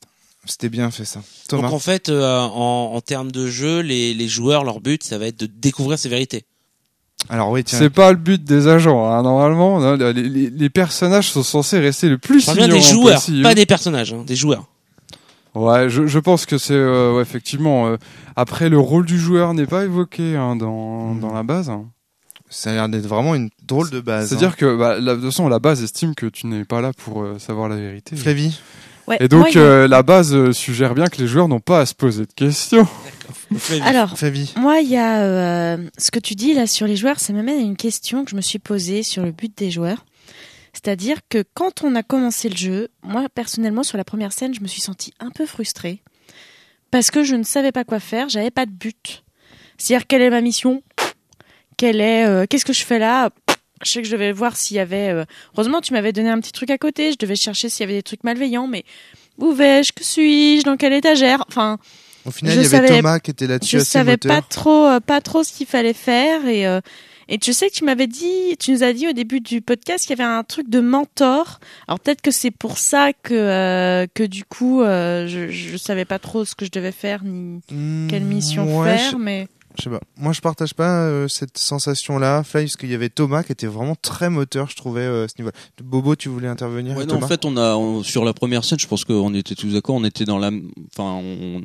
C'était bien fait ça. Thomas. Donc en fait, euh, en, en termes de jeu, les, les joueurs, leur but, ça va être de découvrir ces vérités. Alors oui, tiens. C'est pas le but des agents, hein. Normalement, non, les, les, les personnages sont censés rester le plus Je parle bien ignorants des joueurs, possible. pas des personnages, hein, des joueurs. Ouais, je, je pense que c'est euh, ouais, effectivement. Euh, après, le rôle du joueur n'est pas évoqué hein, dans Mm. dans la base. Hein. Ça a l'air d'être vraiment une drôle de base. C'est-à-dire hein. que bah, la, de toute façon, la base estime que tu n'es pas là pour euh, savoir la vérité. Flavie. Ouais, Et donc, moi, il y a- euh, la base euh, suggère bien que les joueurs n'ont pas à se poser de questions. Alors, Flavie. moi, il y a euh, ce que tu dis là sur les joueurs, ça m'amène à une question que je me suis posée sur le but des joueurs. C'est-à-dire que quand on a commencé le jeu, moi personnellement sur la première scène, je me suis sentie un peu frustrée parce que je ne savais pas quoi faire, j'avais pas de but. C'est-à-dire quelle est ma mission, quelle est, euh, qu'est-ce que je fais là. Je sais que je devais voir s'il y avait. Euh... Heureusement, tu m'avais donné un petit truc à côté. Je devais chercher s'il y avait des trucs malveillants, mais où vais-je, que suis-je, dans quelle étagère. Enfin, Au final, je il y avait savais- Thomas qui était là-dessus je assez savais moteur. pas trop, euh, pas trop ce qu'il fallait faire et euh, et tu sais que tu m'avais dit, tu nous as dit au début du podcast qu'il y avait un truc de mentor. Alors peut-être que c'est pour ça que euh, que du coup euh, je je savais pas trop ce que je devais faire ni Mmh, quelle mission ouais, faire, je- mais Je sais pas. Moi, je partage pas euh, cette sensation-là, Fly, parce qu'il y avait Thomas qui était vraiment très moteur, je trouvais, euh, à ce niveau. Bobo, tu voulais intervenir Ouais, non, Thomas en fait, on a on- sur la première scène, je pense qu'on était tous d'accord. On était dans la, enfin, on,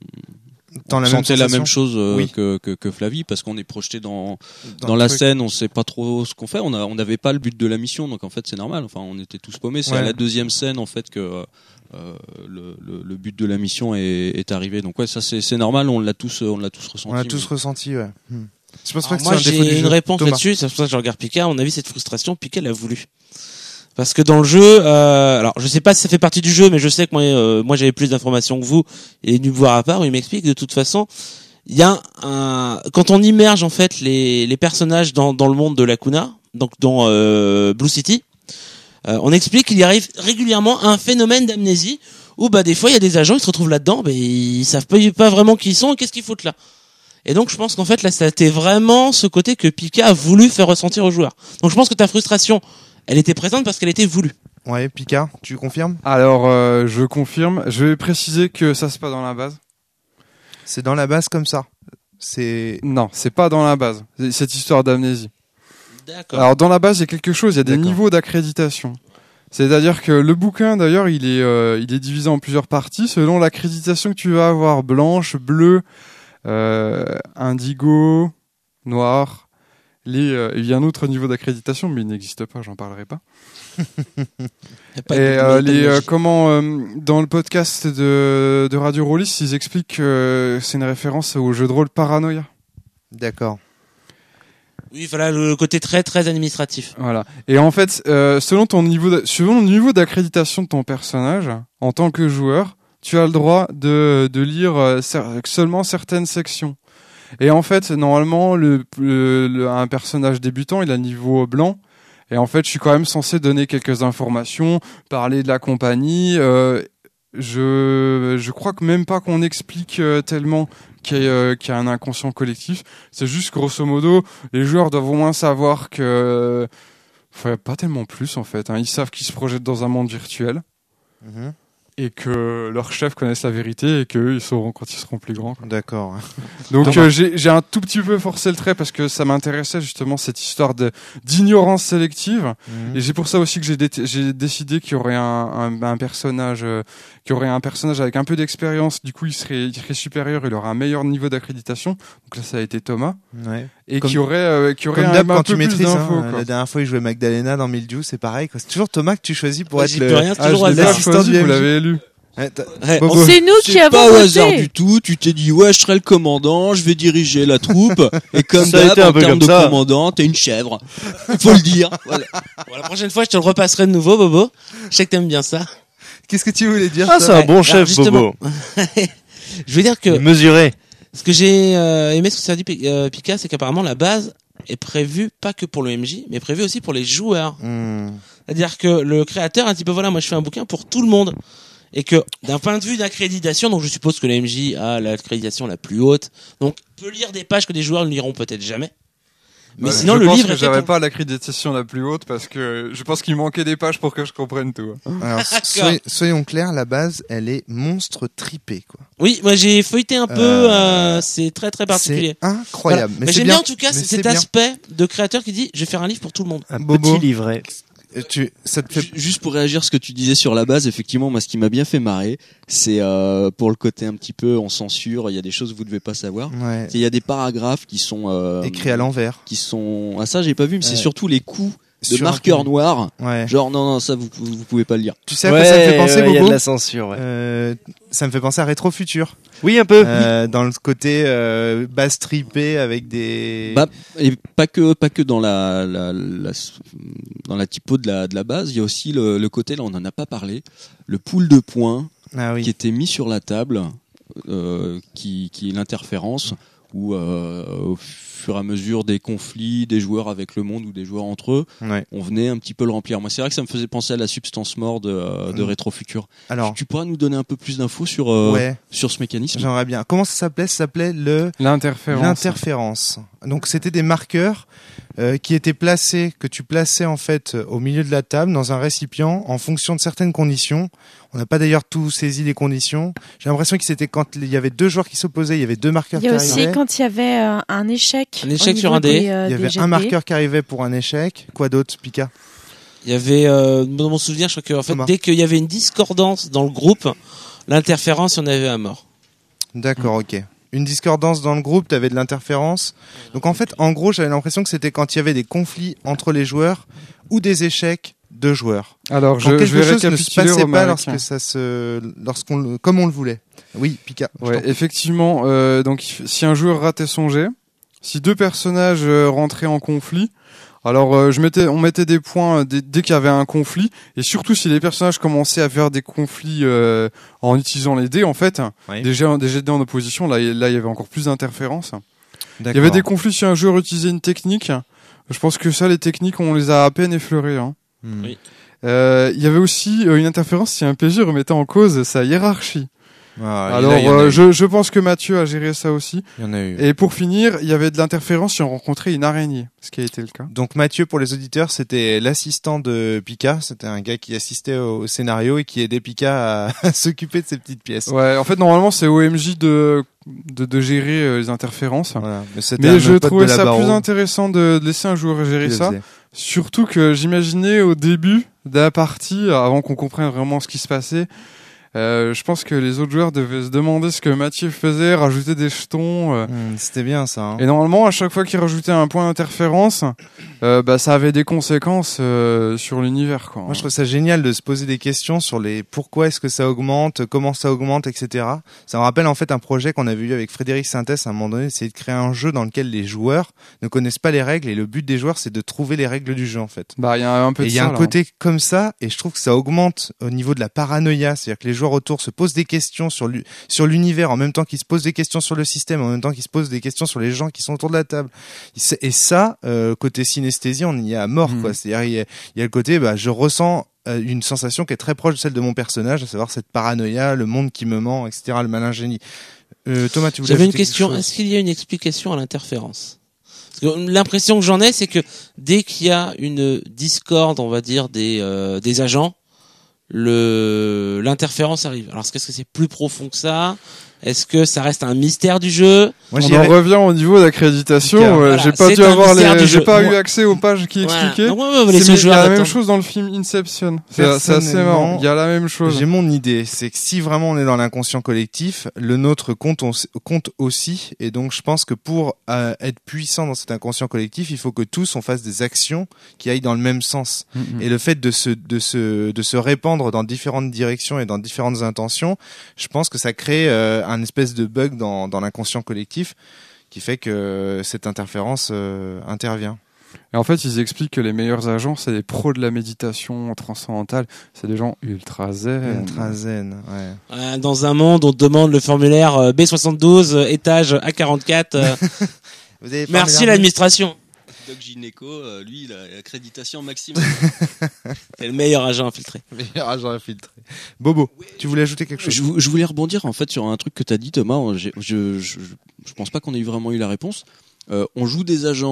Dans on la même sentait la sensation même chose euh, Oui. que, que que Flavie, parce qu'on est projeté dans dans, dans le la truc. scène, on sait pas trop ce qu'on fait. On a on n'avait pas le but de la mission, donc en fait c'est normal. Enfin, on était tous paumés. C'est Ouais. à la deuxième scène en fait que euh, le, le le but de la mission est, est arrivé. Donc ouais, ça c'est c'est normal. On l'a tous on l'a tous ressenti. On a mais- tous ressenti, ouais. Hmm. Je pense pas Alors que moi, c'est un défaut du j'ai une jeu. réponse Thomas. là-dessus. C'est pour ça que je regarde Pika. À mon avis, cette frustration, Pika l'a voulu. Parce que dans le jeu, euh, alors je sais pas si ça fait partie du jeu, mais je sais que moi, euh, moi j'avais plus d'informations que vous. Et il est venu me voir à part, où il m'explique de toute façon, il y a un, quand on immerge en fait les les personnages dans dans le monde de Lacuna, donc dans euh, Blue City, euh, on explique qu'il y arrive régulièrement un phénomène d'amnésie où bah des fois il y a des agents ils se retrouvent là-dedans, mais ils savent pas pas vraiment qui ils sont et qu'est-ce qu'ils foutent là. Et donc je pense qu'en fait là ça a été vraiment ce côté que Pika a voulu faire ressentir aux joueurs. Donc je pense que ta frustration, elle était présente parce qu'elle était voulue. Ouais, Pika, tu confirmes? Alors, euh, je confirme. Je vais préciser que ça c'est pas dans la base. C'est dans la base comme ça. C'est, Non, c'est pas dans la base. C'est- Cette histoire d'amnésie. D'accord. Alors dans la base, il y a quelque chose. Il y a des D'accord. niveaux d'accréditation. C'est-à-dire que le bouquin, d'ailleurs, il est euh, il est divisé en plusieurs parties selon l'accréditation que tu vas avoir: blanche, bleue, euh, indigo, noir. Les, euh, il y a un autre niveau d'accréditation, mais il n'existe pas. J'en parlerai pas. Y a pas Et de- euh, pas de les euh, magie. comment euh, dans le podcast de de Radio Rollis, ils expliquent que c'est une référence au jeu de rôle Paranoia. d'accord. Oui, voilà le côté très très administratif. Voilà. Et en fait, euh, selon ton niveau, de, selon le niveau d'accréditation de ton personnage, en tant que joueur, tu as le droit de de lire euh, cer- seulement certaines sections. Et en fait, normalement, le, le, le- un personnage débutant, il a le niveau blanc. Et en fait, je suis quand même censé donner quelques informations, parler de la compagnie. Euh, je je crois que même pas qu'on explique euh, tellement qu'il y, a, euh, qu'il y a un inconscient collectif. C'est juste grosso modo, les joueurs doivent au moins savoir que, enfin, pas tellement plus en fait. Hein. Ils savent qu'ils se projettent dans un monde virtuel Mhm. et que leurs chefs connaissent la vérité et qu'eux ils sauront quand ils seront plus grands. quoi. D'accord. Donc Thomas. euh, j'ai j'ai un tout petit peu forcé le trait parce que ça m'intéressait justement cette histoire de d'ignorance sélective. Mhm. Et c'est pour ça aussi que j'ai dé- j'ai décidé qu'il y aurait un, un, un personnage, euh, qu'il y aurait un personnage avec un peu d'expérience. Du coup, il serait, il serait supérieur, il aurait un meilleur niveau d'accréditation. Donc là, ça a été Thomas, Ouais. et Comme- qui aurait, euh, qui aurait Comme un, d'hab, un quand peu tu plus maîtrises, d'infos. hein, quoi. la dernière fois, il jouait Magdalena dans Mildew, c'est pareil, quoi. C'est toujours Thomas que tu choisis pour Ouais, être j'y le. peux rien, c'est Ah, toujours je au l'ai pas hasard. l'assistant choisi, du vous M J. l'avez élu. Ouais, t'as- Ouais, Bobo. c'est nous qui C'est avons pas au voté. hasard du tout. Tu t'es dit ouais, je serai le commandant, je vais diriger la troupe. Et comme Ça a d'hab, été un en peu termes comme de ça. commandant, t'es une chèvre. Faut le dire. Voilà. Bon, la prochaine fois, je te le repasserai de nouveau, Bobo. Je sais que t'aimes bien ça. Qu'est-ce que tu voulais dire? Ah, toi c'est un Ouais, bon alors, chef, justement, Bobo. Je veux dire que Mesuré. ce que j'ai euh, aimé ce que ça dit Pi- euh, Pika, c'est qu'apparemment la base est prévue pas que pour le M J, mais prévue aussi pour les joueurs. Hmm. C'est-à-dire que le créateur a dit bah voilà, moi je fais un bouquin pour tout le monde. Et que d'un point de vue d'accréditation, donc je suppose que le M J a l'accréditation la plus haute, donc peut lire des pages que des joueurs ne liront peut-être jamais. Mais Ouais, sinon, je le pense livre que est j'avais fait pas l'accréditation la plus haute parce que je pense qu'il manquait des pages pour que je comprenne tout. Alors, soyons, soyons clairs, la base, elle est monstre tripée, quoi. Oui, moi j'ai feuilleté un peu, Euh, euh, c'est très très particulier. C'est incroyable. Voilà. Mais Bah, c'est j'aime bien. bien en tout cas Mais cet c'est bien. aspect de créateur qui dit je vais faire un livre pour tout le monde. Un Bobo. petit livret. Euh, Tu, ça te fait Ju- Juste pour réagir à ce que tu disais sur la base, effectivement, moi, ce qui m'a bien fait marrer, c'est euh, pour le côté un petit peu on censure, il y a des choses que vous devez pas savoir. ouais, Il y a des paragraphes qui sont euh, écrit à l'envers. qui sont ah ça j'ai pas vu, mais c'est Ouais. surtout les coups de Sur marqueur un- noir. Ouais. Genre non non ça vous vous pouvez pas le lire. Tu sais à quoi ça me fait penser, ouais, il y a Bobo de la censure. Ouais. Euh, ça me fait penser à Rétrofutur. Oui, un peu. Euh, dans le côté euh, basse tripée avec des. Bah, et pas que pas que dans la, la, la dans la typo de la de la base, il y a aussi le, le côté là on en a pas parlé, le pool de points ah oui. qui était mis sur la table, euh, qui qui est l'interférence où euh, au fur et à mesure des conflits des joueurs avec le monde ou des joueurs entre eux, Ouais. on venait un petit peu le remplir. Moi, c'est vrai que ça me faisait penser à la substance mort de, euh, de Mm. Rétrofutur. Alors. Tu pourras nous donner un peu plus d'infos sur euh, Ouais. sur ce mécanisme? J'aimerais bien. Comment ça s'appelait Ça s'appelait le L'interférence. l'interférence. Donc c'était des marqueurs euh, qui étaient placés, que tu plaçais en fait au milieu de la table dans un récipient en fonction de certaines conditions. On n'a pas d'ailleurs tout saisi les conditions. J'ai l'impression que c'était quand il y avait deux joueurs qui s'opposaient, il y avait deux marqueurs Il y qui a aussi arrivaient. quand il y avait euh, un échec. Un au échec niveau sur un dé. des, euh, Il y des avait jets un de dés. marqueur qui arrivait pour un échec. Quoi d'autre, Pika? Il y avait, euh, dans mon souvenir, je crois que en fait, Thomas. dès qu'il y avait une discordance dans le groupe, l'interférence, on avait à mort. D'accord, ok. Une discordance dans le groupe, t'avais de l'interférence. Donc en fait, en gros, j'avais l'impression que c'était quand il y avait des conflits entre les joueurs ou des échecs de joueurs. Alors, Quand je, quelque je vais chose ne se récapituler, passait pas Romaric. lorsque ça se, lorsqu'on, le- comme on le voulait. Oui, Pika. je Ouais, t'en prie. effectivement. Euh, donc, si un joueur ratait son jet, si deux personnages euh, rentraient en conflit, alors euh, je mettais, on mettait des points euh, dès, dès qu'il y avait un conflit, et surtout si les personnages commençaient à faire des conflits euh, en utilisant les dés, en fait, Oui. des jets, des jets de dés en opposition, là, il- là, il y avait encore plus d'interférences. Il y D'accord. avait des conflits si un joueur utilisait une technique. Je pense que ça, les techniques, on les a à peine effleurées. Hein. Hmm. Oui. Euh, il y avait aussi euh, une interférence si un P J remettait en cause sa hiérarchie. Ah, Alors, là, il y en a euh, eu. je, je pense que Mathieu a géré ça aussi. Il y en a eu. Et pour finir, il y avait de l'interférence si on rencontrait une araignée, ce qui a été le cas. Donc Mathieu, pour les auditeurs, c'était l'assistant de Pika. C'était un gars qui assistait au scénario et qui aidait Pika à, à s'occuper de ses petites pièces. Ouais, en fait, normalement, c'est au M J de, de, de gérer euh, les interférences. Voilà. Mais, c'était un Mais je pote trouvais de la ça Barreau plus intéressant de, de laisser un joueur gérer qui le ça. faisait. Surtout que j'imaginais au début de la partie, avant qu'on comprenne vraiment ce qui se passait, euh, je pense que les autres joueurs devaient se demander ce que Mathieu faisait, rajouter des jetons. euh. Hmm, c'était bien ça. Hein. Et normalement, à chaque fois qu'il rajoutait un point d'interférence, euh, bah, ça avait des conséquences euh, sur l'univers. Quoi. Moi, je trouve ça génial de se poser des questions sur les pourquoi est-ce que ça augmente, comment ça augmente, et cetera. Ça me rappelle en fait un projet qu'on avait eu avec Frédéric Sintès à un moment donné, c'est de créer un jeu dans lequel les joueurs ne connaissent pas les règles et le but des joueurs c'est de trouver les règles du jeu en fait. Bah, il y a un peu Et de il y a ça, un là. côté comme ça, et je trouve que ça augmente au niveau de la paranoïa, c'est-à-dire que les joueurs autour se posent des questions sur l'u- sur l'univers en même temps qu'ils se posent des questions sur le système, en même temps qu'ils se posent des questions sur les gens qui sont autour de la table. Et ça, euh, côté synesthésie, on y est à mort, Mhm. quoi. C'est-à-dire il y a, il y a le côté, bah, je ressens euh, une sensation qui est très proche de celle de mon personnage, à savoir cette paranoïa, le monde qui me ment, et cetera, le malin génie. Euh, Thomas, tu voulais J'avais une ajouter quelque question. chose Est-ce qu'il y a une explication à l'interférence? Parce que l'impression que j'en ai, c'est que dès qu'il y a une discorde, on va dire, des, euh, des agents, le, l'interférence arrive. Alors, est-ce que c'est plus profond que ça? Est-ce que ça reste un mystère du jeu? Moi, On j'irais- en revient au niveau d'accréditation. Nickel. euh, Voilà, j'ai pas c'est dû un avoir mystère les, du j'ai jeu. pas Moi- eu accès aux pages qui Voilà. expliquaient. Donc, ouais, ouais, C'est- laissez le Il y joueur a la même d'attendre. chose dans le film Inception. C'est c'est assez Personnellement, marrant. Il y a la même chose. J'ai mon idée, c'est que si vraiment on est dans l'inconscient collectif, le nôtre compte, on- compte aussi, et donc je pense que pour euh, être puissant dans cet inconscient collectif, il faut que tous on fasse des actions qui aillent dans le même sens. Mhm. Et le fait de se, de se, de se répandre dans différentes directions et dans différentes intentions, je pense que ça crée euh, un espèce de bug dans, dans l'inconscient collectif qui fait que cette interférence euh, intervient. Et en fait, ils expliquent que les meilleurs agents, c'est des pros de la méditation transcendantale. C'est des gens ultra zen. Ultra zen, ouais. Euh, Dans un monde, on te demande le formulaire euh, B soixante-douze, euh, étage A quarante-quatre. euh, Vous avez merci formulaire- l'administration. Doc Gineco, euh, lui, il a l'accréditation maximum. C'est le meilleur agent infiltré. Meilleur agent infiltré. Bobo, tu voulais ajouter quelque chose? Je, vou- je voulais rebondir en fait sur un truc que t'as dit, Thomas. J'ai- Je, je, je pense pas qu'on ait vraiment eu la réponse. Euh, on joue des agents,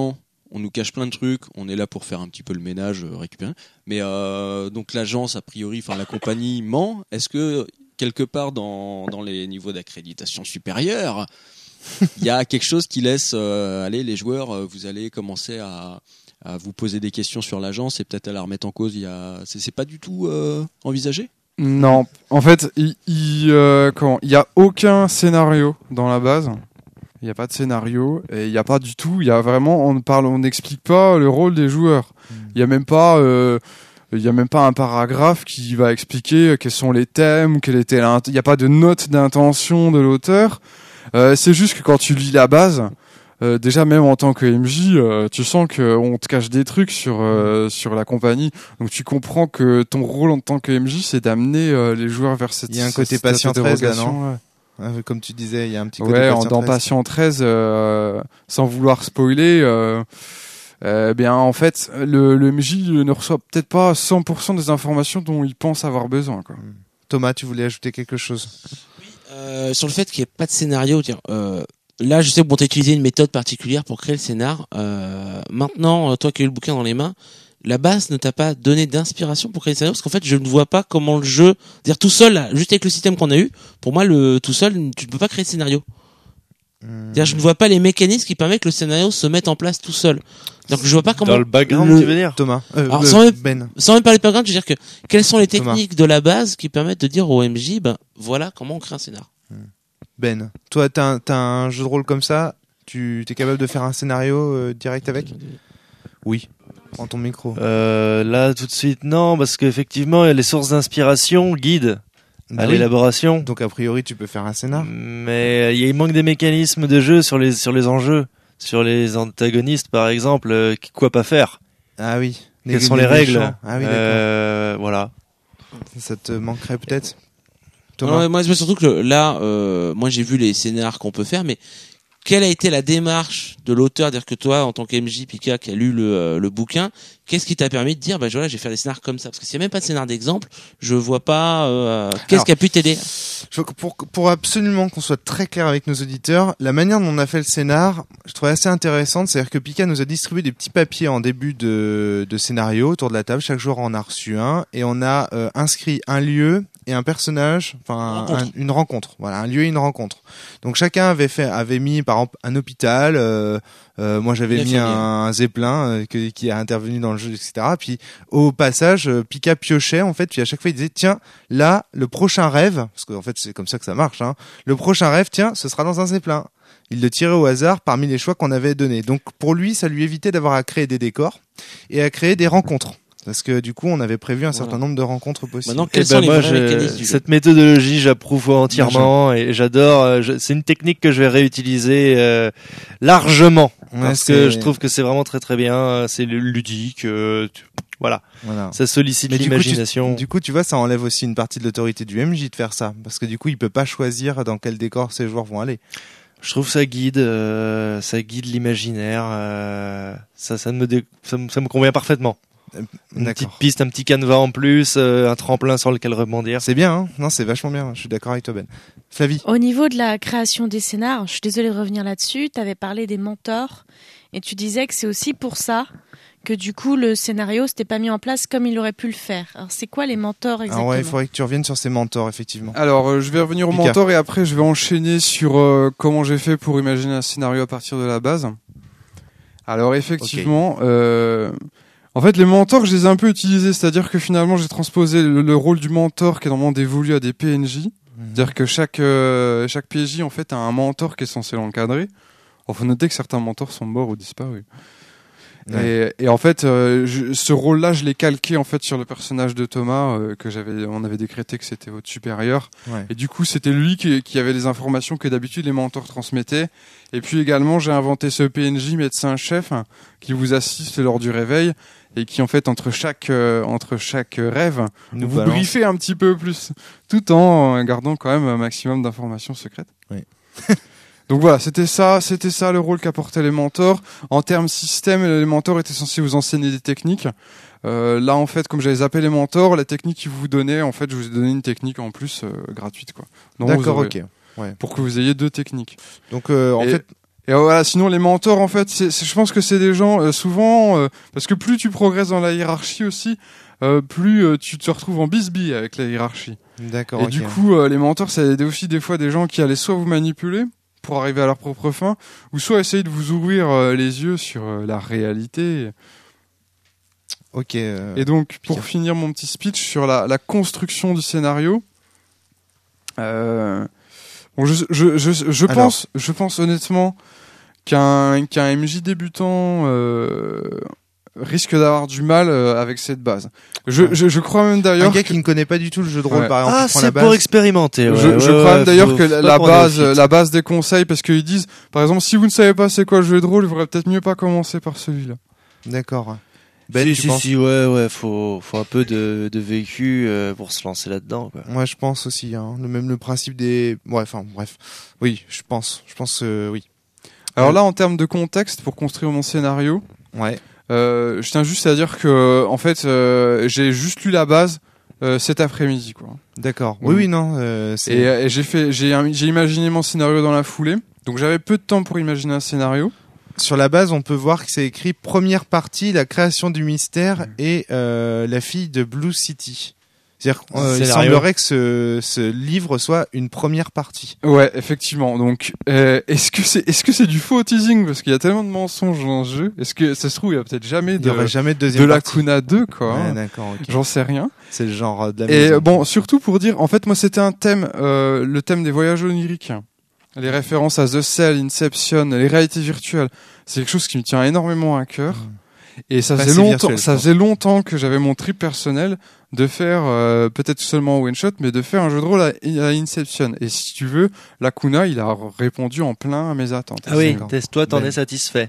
on nous cache plein de trucs, on est là pour faire un petit peu le ménage, euh, récupérer. Mais euh, donc l'agence, a priori, enfin la compagnie ment. Est-ce que quelque part dans, dans les niveaux d'accréditation supérieurs, il y a quelque chose qui laisse euh, aller les joueurs, euh, vous allez commencer à, à vous poser des questions sur l'agence et peut-être à la remettre en cause. Il y a, c'est, c'est pas du tout euh, envisagé? Non, en fait, il il euh, comment, il y a aucun scénario dans la base. Il y a pas de scénario et il y a pas du tout. Il y a vraiment, on ne parle, on n'explique pas le rôle des joueurs. Il y a même pas, euh, il y a même pas un paragraphe qui va expliquer quels sont les thèmes, quelle était l'int- il y a pas de note d'intention de l'auteur. Euh, c'est juste que quand tu lis la base, euh, déjà même en tant que M J, euh, tu sens qu'on te cache des trucs sur euh, sur la compagnie. Donc tu comprends que ton rôle en tant que M J, c'est d'amener euh, les joueurs vers cette. Il y a un côté cette patient treize, là, interrogation, non ouais. Ouais, comme tu disais, il y a un petit côté Ouais, en, patient dans treize. Patient treize, euh, sans vouloir spoiler, euh, euh, bien en fait, le, le M J ne reçoit peut-être pas cent pour cent des informations dont il pense avoir besoin, quoi. Thomas, tu voulais ajouter quelque chose? Euh, sur le fait qu'il n'y ait pas de scénario, dire, euh, là, je sais que bon, t'as utilisé une méthode particulière pour créer le scénar. Euh, maintenant, toi qui as eu le bouquin dans les mains, la base ne t'a pas donné d'inspiration pour créer le scénario, parce qu'en fait, je ne vois pas comment le jeu, dire tout seul, là, juste avec le système qu'on a eu, pour moi, le tout seul, tu ne peux pas créer de scénario. Mmh. C'est-à-dire, je ne vois pas les mécanismes qui permettent que le scénario se mette en place tout seul. Donc, je vois pas comment Dans le background, le- tu veux dire? Thomas, euh, Alors, euh, sans même- Ben. sans même parler de background, je veux dire que quelles sont les Thomas. techniques de la base qui permettent de dire au M J, ben voilà comment on crée un scénar. Ben, toi, t'as un, t'as un jeu de rôle comme ça, tu es capable de faire un scénario euh, direct avec? Oui. Prends ton micro. Euh, là, tout de suite, non, parce qu'effectivement, il y a les sources d'inspiration guident Bah à oui. l'élaboration. Donc a priori, tu peux faire un scénar. Mais il manque des mécanismes de jeu sur les sur les enjeux, sur les antagonistes par exemple. euh, Quoi pas faire? Ah oui. Quelles sont les règles? méchants. Ah oui, d'accord. euh, Voilà. Ça te manquerait peut-être, Non, Thomas. ouais, moi, c'est surtout que là, euh, moi, j'ai vu les scénars qu'on peut faire, mais quelle a été la démarche de l'auteur, dire que toi, en tant qu'M J Pika qui a lu le, euh, le bouquin, qu'est-ce qui t'a permis de dire, bah voilà, je vais faire des scénars comme ça? Parce que s'il n'y a même pas de scénar d'exemple, je vois pas euh, qu'est-ce Alors, qui a pu t'aider. Je- Pour, pour absolument qu'on soit très clair avec nos auditeurs, la manière dont on a fait le scénar, je trouvais assez intéressante. C'est-à-dire que Pika nous a distribué des petits papiers en début de, de scénario autour de la table. Chaque joueur en a reçu un. Et on a euh, inscrit un lieu et un personnage, enfin Rencontre. un- une rencontre. Voilà, un lieu et une rencontre. Donc chacun avait fait, avait mis par exemple un hôpital. Euh, euh, moi j'avais Une mis un, infirmière. un zeppelin euh, que- qui a intervenu dans le jeu, et cetera. Puis au passage, euh, Pika piochait en fait. Puis à chaque fois il disait tiens là le prochain rêve, parce qu'en fait c'est comme ça que ça marche. Hein, le prochain rêve, tiens, ce sera dans un zeppelin. Il le tirait au hasard parmi les choix qu'on avait donnés. Donc pour lui, ça lui évitait d'avoir à créer des décors et à créer des rencontres. Parce que du coup, on avait prévu un certain Voilà. nombre de rencontres possibles. Maintenant, Eh quels ben, sont les moi, vrais je- mécanismes du jeu? cette méthodologie, j'approuve entièrement et j'adore. euh, je- C'est une technique que je vais réutiliser euh, largement Ouais, parce c'est- que je trouve que c'est vraiment très très bien. C'est ludique, euh, tu- voilà. Voilà. Ça sollicite Mais du coup, l'imagination. Du coup, tu vois, ça enlève aussi une partie de l'autorité du M J de faire ça. Parce que du coup, il peut pas choisir dans quel décor ses joueurs vont aller. Je trouve ça guide, euh, ça guide l'imaginaire. euh, ça, ça me, dé- ça me, ça me convient parfaitement. Une petite D'accord. piste, un petit canevas en plus, euh, un tremplin sur lequel rebondir. C'est bien, hein non, c'est vachement bien. Je suis d'accord avec toi, Ben. Flavie. Au niveau de la création des scénars, je suis désolée de revenir là-dessus, tu avais parlé des mentors et tu disais que c'est aussi pour ça que du coup le scénario s'était pas mis en place comme il aurait pu le faire. Alors c'est quoi les mentors Ah exactement? ouais, il faudrait que tu reviennes sur ces mentors, effectivement. Alors, euh, je vais revenir au Pika. mentor et après je vais enchaîner sur euh, comment j'ai fait pour imaginer un scénario à partir de la base. Alors effectivement, euh, en fait les mentors je les ai un peu utilisés, c'est-à-dire que finalement j'ai transposé le, le rôle du mentor qui est normalement dévolu à des P N J, c'est-à-dire que chaque euh, chaque P J en fait a un mentor qui est censé l'encadrer. Il faut noter que certains mentors sont morts ou disparus. Ouais. Et, et en fait, euh, je- ce rôle-là, je l'ai calqué en fait sur le personnage de Thomas euh, que j'avais, on avait décrété que c'était votre supérieur. Ouais. Et du coup, c'était lui qui, qui avait les informations que d'habitude les mentors transmettaient. Et puis également, j'ai inventé ce P N J médecin-chef hein, qui vous assiste lors du réveil et qui en fait entre chaque euh, entre chaque rêve Nous vous balance. briefez un petit peu plus, tout en euh, gardant quand même un maximum d'informations secrètes. Oui. Donc voilà, c'était ça, c'était ça le rôle qu'apportaient les mentors. En termes système, les mentors étaient censés vous enseigner des techniques. Euh, là, en fait, comme j'avais zappé les mentors, la technique qu'ils vous donnaient, en fait, je vous ai donné une technique en plus euh, gratuite, quoi. Donc, vous D'accord, aurez- ok. Pour que vous ayez deux techniques. Donc, euh, en Et- fait, Et voilà, sinon les mentors en fait, c'est, c'est, je pense que c'est des gens euh, souvent euh, parce que plus tu progresses dans la hiérarchie aussi, euh, plus euh, tu te retrouves en bisbille avec la hiérarchie. D'accord. Et ok. du coup, euh, les mentors, c'est aussi des fois des gens qui allaient soit vous manipuler pour arriver à leur propre fin, ou soit essayer de vous ouvrir euh, les yeux sur euh, la réalité. Ok. euh, Et donc, pour Pika. finir mon petit speech sur la, la construction du scénario, euh, bon, je, je, je, je Alors. pense, je pense honnêtement qu'un qu'un M J débutant euh, risque d'avoir du mal euh, avec cette base. Je, Ouais. je, je crois même Un d'ailleurs. gars que- qui ne connaît pas du tout le jeu de rôle, Ouais. par exemple, Ah, qui prend c'est la pour base. expérimenter. Ouais, je, ouais, je ouais, crois ouais, d'ailleurs faut- que faut la, pas la pour base, néophyte. la base des conseils, parce qu'ils disent, par exemple, si vous ne savez pas c'est quoi le jeu de rôle, il faudrait peut-être mieux pas commencer par celui-là. D'accord. Ben, si, tu si, penses si, ouais, ouais, faut, faut un peu de, de vécu euh, pour se lancer là-dedans, quoi. Moi, je pense aussi. Hein. Le même le principe des. Ouais, enfin, bref. Oui, je pense. Je pense. Euh, oui. Alors Euh, là, en termes de contexte, pour construire mon scénario, Ouais. euh, je tiens juste à dire que, en fait, euh, j'ai juste lu la base euh, cet après-midi, quoi. D'accord. Mm. Oui, oui, non. Euh, c'est... Et, euh, et j'ai fait, j'ai, j'ai imaginé mon scénario dans la foulée. Donc j'avais peu de temps pour imaginer un scénario. Sur la base, on peut voir que c'est écrit première partie, la création du mystère et euh, la fille de Blue City. C'est-à-dire, euh, il Scénario. semblerait que ce, ce livre soit une première partie. Ouais, effectivement. Donc, euh, est-ce que c'est, est-ce que c'est du faux teasing parce qu'il y a tellement de mensonges dans ce jeu. Est-ce que ça se trouve il y a peut-être jamais Il n'y de aurait jamais de de deuxième la partie. Kuna deux, quoi. Ouais, hein. d'accord. ok. J'en sais rien. C'est le genre euh, de la Et maison. bon, surtout pour dire, en fait, moi, c'était un thème, euh, le thème des voyages oniriques. Les références à The Cell, Inception, les réalités virtuelles. C'est quelque chose qui me tient énormément à cœur. Et ça Pas faisait si longtemps, virtuel, je ça pense. faisait longtemps que j'avais mon trip personnel de faire, euh, peut-être seulement one shot, mais de faire un jeu de rôle à, à Inception. Et si tu veux, la Kuna, il a répondu en plein à mes attentes. Ah oui, D'accord. t'es- toi, t'en Ben. es satisfait.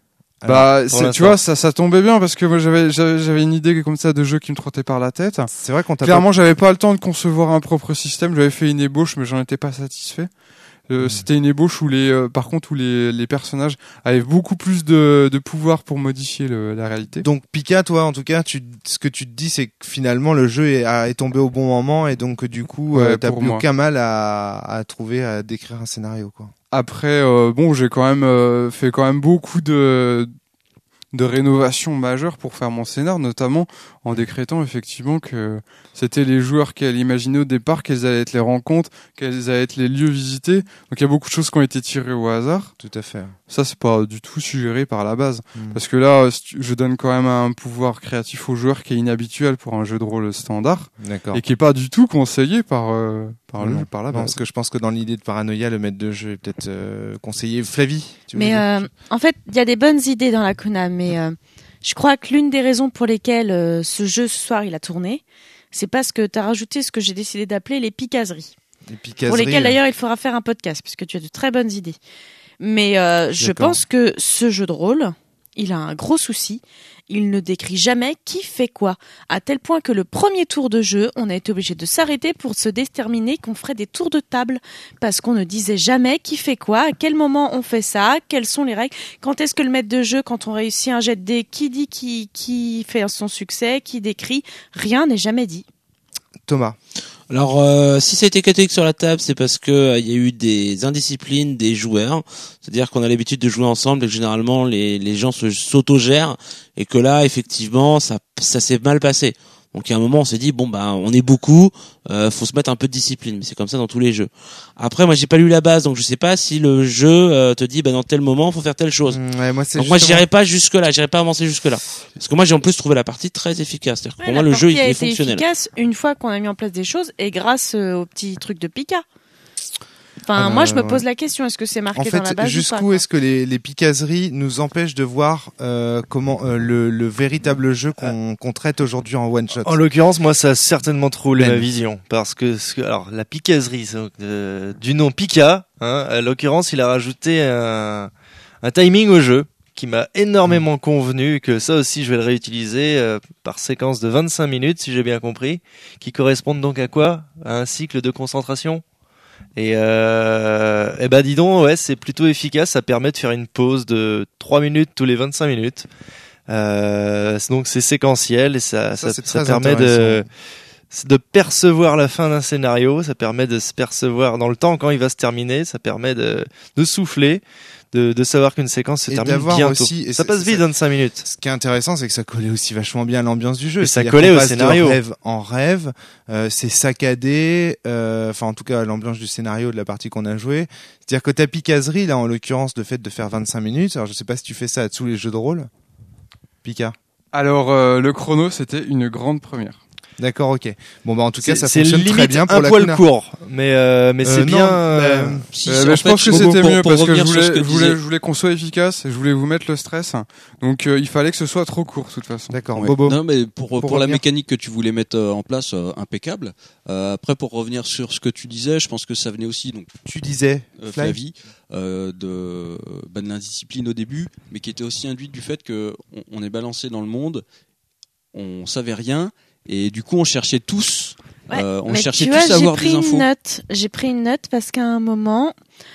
Bah, pour c'est- tu l'instant. vois, ça, ça tombait bien parce que moi, j'avais, j'avais, j'avais une idée comme ça de jeu qui me trottait par la tête. C'est vrai qu'on t'a Clairement, j'avais pas le temps de concevoir un propre système. J'avais fait une ébauche, mais j'en étais pas satisfait. Euh, Mm. C'était une ébauche où les, euh, par contre, où les, les personnages avaient beaucoup plus de, de pouvoir pour modifier le, la réalité. Donc Pika, toi, en tout cas, tu, ce que tu te dis, c'est que finalement le jeu est, a- est tombé au bon moment et donc du coup, Ouais, euh, t'as pour plus moi. aucun mal à, à trouver, à décrire un scénario, quoi. Après, euh, bon, j'ai quand même euh, fait quand même beaucoup de de rénovations majeures pour faire mon scénar, notamment en décrétant effectivement que c'était les joueurs qu'elle imaginait au départ, quelles allaient être les rencontres, quels allaient être les lieux visités. Donc il y a beaucoup de choses qui ont été tirées au hasard. Tout à fait. Ça, c'est pas du tout suggéré par la base. Mm. Parce que là, si tu- je donne quand même un pouvoir créatif aux joueurs qui est inhabituel pour un jeu de rôle standard D'accord. et qui est pas du tout conseillé par, euh, par, le, Non. par la Non, base. parce que je pense que dans l'idée de paranoïa, le maître de jeu est peut-être euh, conseillé. Flavie, tu veux Mais dire euh, en fait, il y a des bonnes idées dans la Kuna, mais euh, je crois que l'une des raisons pour lesquelles euh, ce jeu ce soir il a tourné, c'est parce que tu as rajouté ce que j'ai décidé d'appeler les picaseries. Les Pour picasseries, lesquelles euh, d'ailleurs il faudra faire un podcast, puisque tu as de très bonnes idées. Mais euh, je D'accord. pense que ce jeu de rôle, il a un gros souci. Il ne décrit jamais qui fait quoi, à tel point que le premier tour de jeu, on a été obligé de s'arrêter pour se déterminer qu'on ferait des tours de table, parce qu'on ne disait jamais qui fait quoi, à quel moment on fait ça, quelles sont les règles, quand est-ce que le maître de jeu, quand on réussit un jet de dés, qui dit qui, qui fait son succès, qui décrit, rien n'est jamais dit. Thomas. Alors, euh, si ça a été catholique sur la table, c'est parce que euh, il y a eu des indisciplines des joueurs. C'est-à-dire qu'on a l'habitude de jouer ensemble et que généralement les, les gens se s'autogèrent et que là, effectivement, ça, ça s'est mal passé. Donc, à un moment, on s'est dit bon bah, on est beaucoup, euh, faut se mettre un peu de discipline. Mais c'est comme ça dans tous les jeux. Après, moi, j'ai pas lu la base, donc je sais pas si le jeu euh, te dit bah dans tel moment, faut faire telle chose. Mm, ouais, moi, c'est Donc moi, justement- j'irai pas jusque là, j'irai pas avancer jusque là. Parce que moi, j'ai en plus trouvé la partie très efficace. C'est-à-dire que Ouais, pour moi, la le jeu il, partie a il est été fonctionnel. efficace une fois qu'on a mis en place des choses et grâce euh, au petit truc de Pika. Enfin, Ah, moi, je me ouais. pose la question, est-ce que c'est marqué En dans la fait, base ou pas, jusqu'où quoi est-ce que les, les picaseries nous empêchent de voir euh, comment euh, le, le véritable jeu qu'on qu'on traite aujourd'hui en one shot? En l'occurrence, moi, ça a certainement troublé Ben. ma vision. Parce que, ce que- alors, la picaserie, c'est, euh, du nom Pika, hein, à l'occurrence, il a rajouté un, un timing au jeu qui m'a énormément convenu, que ça aussi, je vais le réutiliser euh, par séquence de vingt-cinq minutes, si j'ai bien compris, qui correspondent donc à quoi? À un cycle de concentration. Et, euh, et ben dis donc, ouais, c'est plutôt efficace. Ça permet de faire une pause de trois minutes tous les vingt-cinq minutes. Euh, donc c'est séquentiel et ça, Ça, ça, c'est ça très permet de, intéressant. de percevoir la fin d'un scénario, ça permet de se percevoir dans le temps quand il va se terminer, ça permet de, de souffler, de, de savoir qu'une séquence se Et termine d'avoir bientôt. aussi- et ça c'est- passe vite ça- dans cinq minutes. Ce qui est intéressant, c'est que ça collait aussi vachement bien à l'ambiance du jeu. Et ça C'est-à-dire collait qu'on au passe de scénario. rêve en rêve, euh, c'est saccadé, euh, enfin en tout cas l'ambiance du scénario de la partie qu'on a jouée. C'est-à-dire que ta picaserie, là en l'occurrence, le fait de faire vingt-cinq minutes, alors je sais pas si tu fais ça à tous les jeux de rôle. Pika. Alors, euh, le chrono, c'était une grande première. D'accord, ok. Bon bah en tout cas C'est- ça c'est fonctionne limite très bien pour un la poil Kuna. court, mais euh, mais Euh, c'est non, bien. bah, euh, Si, Euh, si, bah, en je fait, pense que pour- c'était pour- mieux pour parce que je revenir sur ce voulais, que je voulais, disait- je voulais qu'on soit efficace et je voulais vous mettre le stress. Donc euh, il fallait que ce soit trop court de toute façon. D'accord, Ouais. Bobo. Non, mais pour, pour, la revenir. mécanique que tu voulais mettre euh, en place, euh, impeccable. Euh, après, pour revenir sur ce que tu disais, je pense que ça venait aussi, donc, Tu disais, euh, Fly. Flavie, euh, de, bah, de l'indiscipline au début, mais qui était aussi induite du fait que on, on est balancé dans le monde, on savait rien, et du coup, on cherchait tous, Ouais, euh, on mais cherchait tu tous vois, à j'ai avoir pris des infos. une note. J'ai pris une note parce qu'à un moment,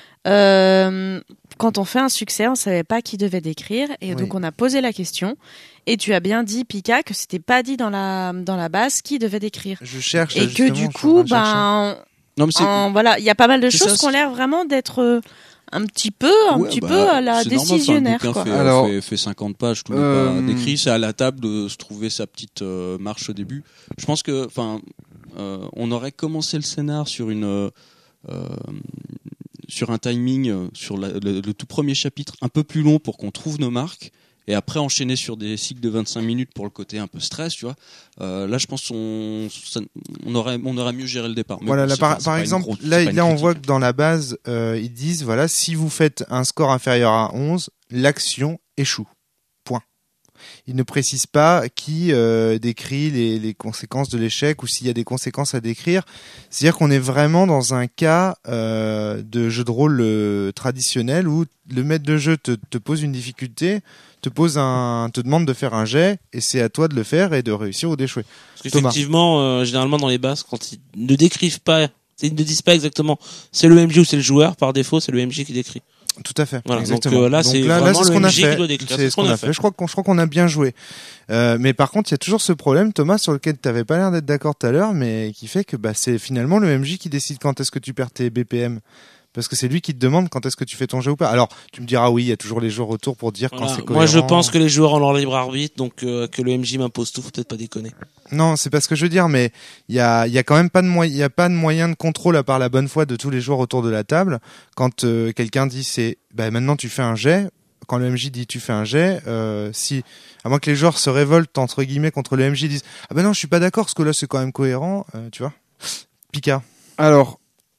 euh, quand on fait un succès, on savait pas qui devait décrire, et Oui. donc on a posé la question. Et tu as bien dit, Pika, que c'était pas dit dans la dans la base qui devait décrire, Je cherche. et que justement, du je suis en coup, train de chercher. ben, Non, mais c'est, en- voilà, il y a pas mal de c'est choses ça, qui ont c'est- l'air vraiment d'être euh, un petit peu, un ouais, petit bah, peu à la c'est normal, enfin, décisionnaire, le bouquin quoi. Fait, Alors, fait, fait cinquante pages, tout n'est euh, pas décrit. C'est à la table de se trouver sa petite euh, marche au début. Je pense que, enfin, euh, on aurait commencé le scénar sur une, euh, euh, sur un timing, euh, sur la- le, le tout premier chapitre, un peu plus long pour qu'on trouve nos marques. Et après enchaîner sur des cycles de vingt-cinq minutes pour le côté un peu stress, tu vois. Euh, là, je pense qu'on ça- on aurait on aurait mieux géré le départ. Mais Voilà, bon, là, c'est par, pas- c'est par pas une exemple, grosse- là, c'est pas une là, on critique. voit que dans la base, euh, ils disent, voilà, si vous faites un score inférieur à onze, l'action échoue. Point. Ils ne précisent pas qui euh, décrit les, les conséquences de l'échec ou s'il y a des conséquences à décrire. C'est-à-dire qu'on est vraiment dans un cas euh, de jeu de rôle euh, traditionnel où le maître de jeu te, te pose une difficulté, te pose un, te demande de faire un jet et c'est à toi de le faire et de réussir ou d'échouer. Parce Thomas. qu'effectivement, euh, généralement dans les bases, quand ils ne décrivent pas, ils ne disent pas exactement c'est le M J ou c'est le joueur, par défaut c'est le M J qui décrit. Tout à fait. Voilà, exactement. donc, euh, là, c'est là, vraiment c'est ce le qu'on a M J qui fait. doit décrire. C'est ce qu'on a fait. Je crois qu'on, je crois qu'on a bien joué. Euh, mais par contre, il y a toujours ce problème, Thomas, sur lequel tu n'avais pas l'air d'être d'accord tout à l'heure, mais qui fait que bah, c'est finalement le M J qui décide quand est-ce que tu perds tes B P M. Parce que c'est lui qui te demande quand est-ce que tu fais ton jeu ou pas. Alors, tu me diras oui, il y a toujours les joueurs autour pour dire Voilà. quand c'est cohérent. Moi, je pense que les joueurs ont leur libre arbitre, donc euh, que le M J m'impose tout, faut peut-être pas déconner. Non, c'est pas ce que je veux dire, mais il y a, il y a quand même pas de moyen, il y a pas de moyen de contrôle à part la bonne foi de tous les joueurs autour de la table. Quand euh, quelqu'un dit c'est, bah maintenant tu fais un jet. Quand le M J dit tu fais un jet, euh, si, à moins que les joueurs se révoltent entre guillemets contre le M J, disent ah ben non je suis pas d'accord parce que là c'est quand même cohérent, euh, tu vois. Pika. Alors,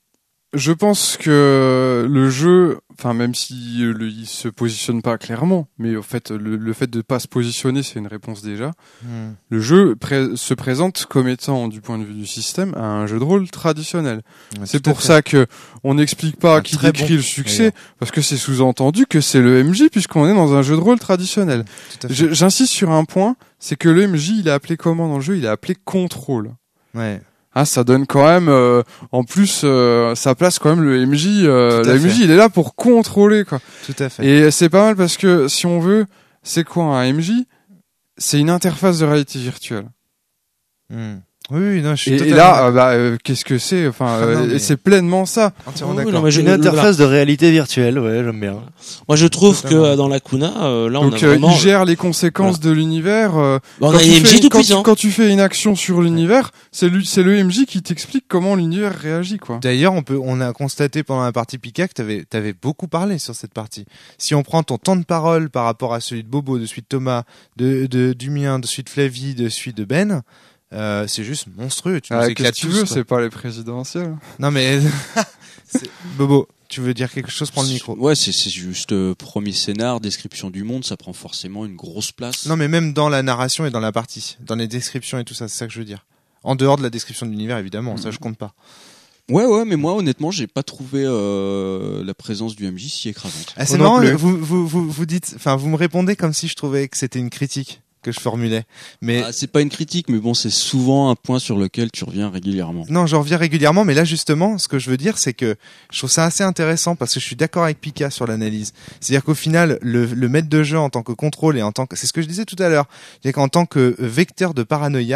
je pense que le jeu, enfin même si euh, le, il se positionne pas clairement, mais en fait le, le fait de pas se positionner c'est une réponse déjà. Hmm. Le jeu pré- se présente comme étant du point de vue du système un jeu de rôle traditionnel. Ouais, C'est tout à pour fait. ça que on n'explique pas Un qui très décrit bon, le succès d'ailleurs. parce que c'est sous-entendu que c'est le M J puisqu'on est dans un jeu de rôle traditionnel. Tout à fait. Je- J'insiste sur un point, c'est que le M J il est appelé comment dans le jeu? Il est appelé contrôle. Ouais. Ah, ça donne quand même, euh, en plus, euh, ça place quand même le M J. Euh, Tout à le fait. M J, il est là pour contrôler, quoi. Tout à fait. Et c'est pas mal parce que si on veut, c'est quoi un M J? C'est une interface de réalité virtuelle. Hmm. Oui, oui, non, je suis Et, et totalement là, euh, bah, euh, qu'est-ce que c'est? Enfin, Ah, non, euh, mais- c'est pleinement ça. entièrement Oui, d'accord. non, mais je- Une le- interface de réalité virtuelle, ouais, j'aime bien. Moi, je trouve Totalement. que euh, dans la Kuna, euh, là, on Donc, a euh, vraiment. il gère les conséquences de l'univers. euh, Bon, on quand a tu un M fais- J tout quand tu- puissant. Quand tu fais une action sur l'univers, c'est lui, c'est le M J qui t'explique comment l'univers réagit, quoi. D'ailleurs, on peut, on a constaté pendant la partie Pika que t'avais, t'avais beaucoup parlé sur cette partie. Si on prend ton temps de parole par rapport à celui de Bobo, de celui de Thomas, de, de, du mien, de celui de Flavie, de celui de Ben, euh, c'est juste monstrueux. Tu nous Ah, qu'est-ce éclates que tu tous, veux? quoi. C'est pas les présidentielles. Non mais, c'est- Bobo, tu veux dire quelque chose? Prends le micro. Ouais, c'est c'est juste euh, premier scénar, description du monde, ça prend forcément une grosse place. Non mais même dans la narration et dans la partie, dans les descriptions et tout ça, c'est ça que je veux dire. En dehors de la description de l'univers, évidemment, ça je compte pas. Ouais, ouais, mais moi, honnêtement, j'ai pas trouvé euh, la présence du M J si écrasante. Ah, c'est Moi non marrant, plus. vous, vous, vous, vous dites, enfin, vous me répondez comme si je trouvais que c'était une critique que je formulais. Mais Ah, c'est pas une critique, mais bon, c'est souvent un point sur lequel tu reviens régulièrement. non, j'en reviens régulièrement, mais là justement, ce que je veux dire, c'est que je trouve ça assez intéressant parce que je suis d'accord avec Pika sur l'analyse. C'est-à-dire qu'au final, le, le maître de jeu en tant que contrôle et en tant que, c'est ce que je disais tout à l'heure, c'est qu'en tant que vecteur de paranoïa,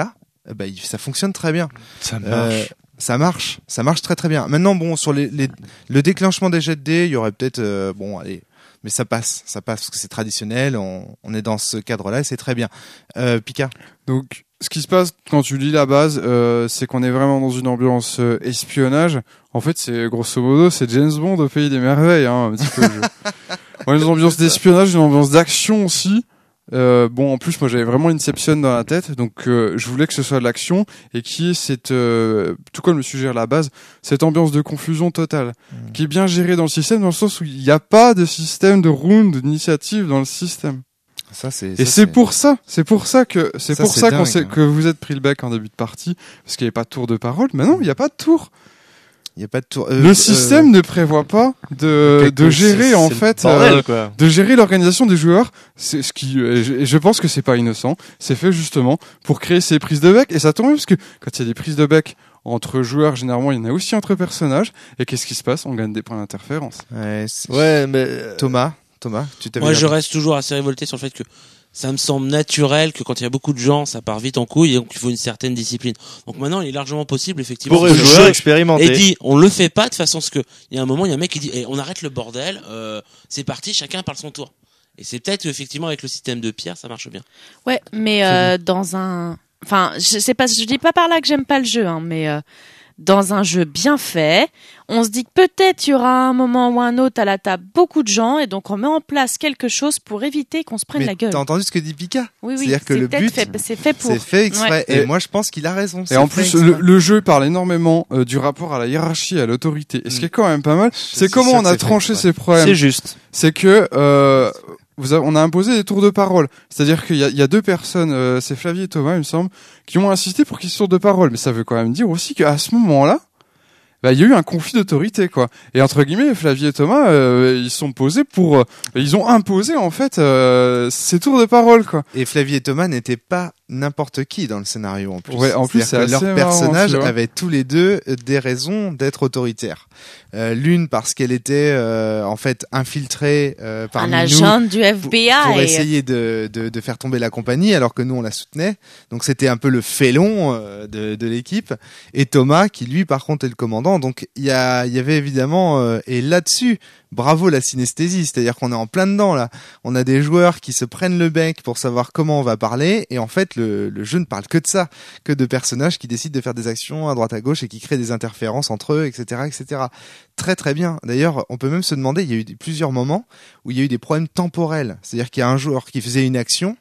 eh ben, il- ça fonctionne très bien. Ça Euh, ça marche, ça marche très très bien. Maintenant, bon, sur les, les le déclenchement des jets de dés, il y aurait peut-être, euh, bon, allez, mais ça passe, ça passe parce que c'est traditionnel. On, on est dans ce cadre-là, et c'est très bien. Euh, Pika. Donc, ce qui se passe quand tu lis la base, euh, c'est qu'on est vraiment dans une ambiance euh, espionnage. En fait, c'est grosso modo, c'est James Bond au pays des merveilles, hein, un petit peu. le jeu. On est dans une ambiance d'espionnage, une ambiance d'action aussi. Euh, bon, en plus, moi, j'avais vraiment Inception dans la tête, donc euh, je voulais que ce soit de l'action et qui est cette, euh, tout comme le suggère la base, cette ambiance de confusion totale, Mmh. qui est bien gérée dans le système, dans le sens où il n'y a pas de système de round, d'initiative dans le système. Ça, c'est. Et ça, c'est pour ça, c'est pour ça que c'est Ça, pour c'est ça qu'on dingue, sait hein. que vous êtes pris le bec en début de partie parce qu'il n'y avait pas de tour de parole. Mais non, il n'y a pas de tour. Il y a pas de tour. euh, le euh, système ne prévoit pas de de gérer C'est- en c'est le fait bordel, euh, quoi. de gérer l'organisation des joueurs. C'est ce qui et je, et je pense que c'est pas innocent. C'est fait justement pour créer ces prises de bec et ça tombe bien parce que quand il y a des prises de bec entre joueurs, généralement il y en a aussi entre personnages. Et qu'est-ce qui se passe? On gagne des points d'interférence. Ouais, c'est- Ouais, mais euh, Thomas, Thomas, tu t'avais. Moi, l'air je de- reste toujours assez révolté sur le fait que ça me semble naturel que quand il y a beaucoup de gens, ça part vite en couille et donc il faut une certaine discipline. Donc maintenant, il est largement possible, effectivement, pour que les le joueurs jeu expérimentés. est dit, on le fait pas de façon à ce que, il y a un moment, il y a un mec qui dit, eh, on arrête le bordel, euh, c'est parti, chacun parle son tour. Et c'est peut-être, effectivement, avec le système de pierre, ça marche bien. Ouais, mais euh, dans un, enfin, je sais pas, je dis pas par là que j'aime pas le jeu, hein, mais euh, dans un jeu bien fait, on se dit que peut-être il y aura un moment ou un autre à la table beaucoup de gens et donc on met en place quelque chose pour éviter qu'on se prenne Mais la gueule. t'as entendu ce que dit Pika? Oui, oui, C'est-à-dire que c'est le peut-être but, fait, c'est fait pour. c'est fait exprès. Ouais. Et, Et- moi, je pense qu'il a raison. Et c'est en fait plus, exprès. le, le jeu parle énormément euh, du rapport à la hiérarchie et à l'autorité. Et ce qui est quand même pas mal, Je c'est suis comment sûr on que a c'est fait tranché exprès. ces problèmes. C'est juste. C'est que euh, vous avez- on a imposé des tours de parole. C'est-à-dire qu'il y a, il y a deux personnes, euh, c'est Flavie et Thomas, il me semble, qui ont insisté pour qu'ils se tournent de parole. Mais ça veut quand même dire aussi qu'à ce moment-là, bah, il y a eu un conflit d'autorité, quoi. Et entre guillemets, Flavie et Thomas, euh, ils sont posés pour, euh, ils ont imposé en fait euh, ces tours de parole, quoi. Et Flavie et Thomas n'étaient pas n'importe qui dans le scénario en plus. Ouais, en plus, C'est-à-dire c'est que assez leurs marrant, personnages tu vois. avaient tous les deux des raisons d'être autoritaires. Euh, L'une parce qu'elle était euh, en fait infiltrée euh, Un parmi nous agent du F B I. pour essayer de, de, de faire tomber la compagnie alors que nous on la soutenait. Donc c'était un peu le félon euh, de, de l'équipe. Et Thomas qui lui par contre est le commandant. Donc il y, a, il y avait évidemment, euh, et là-dessus, bravo la synesthésie, c'est-à-dire qu'on est en plein dedans là. On a des joueurs qui se prennent le bec pour savoir comment on va parler et en fait le, le jeu ne parle que de ça, que de personnages qui décident de faire des actions à droite à gauche et qui créent des interférences entre eux, et cetera, et cetera. Très très bien. D'ailleurs, on peut même se demander, il y a eu des- plusieurs moments où il y a eu des problèmes temporels, c'est-à-dire qu'il y a un joueur qui faisait une action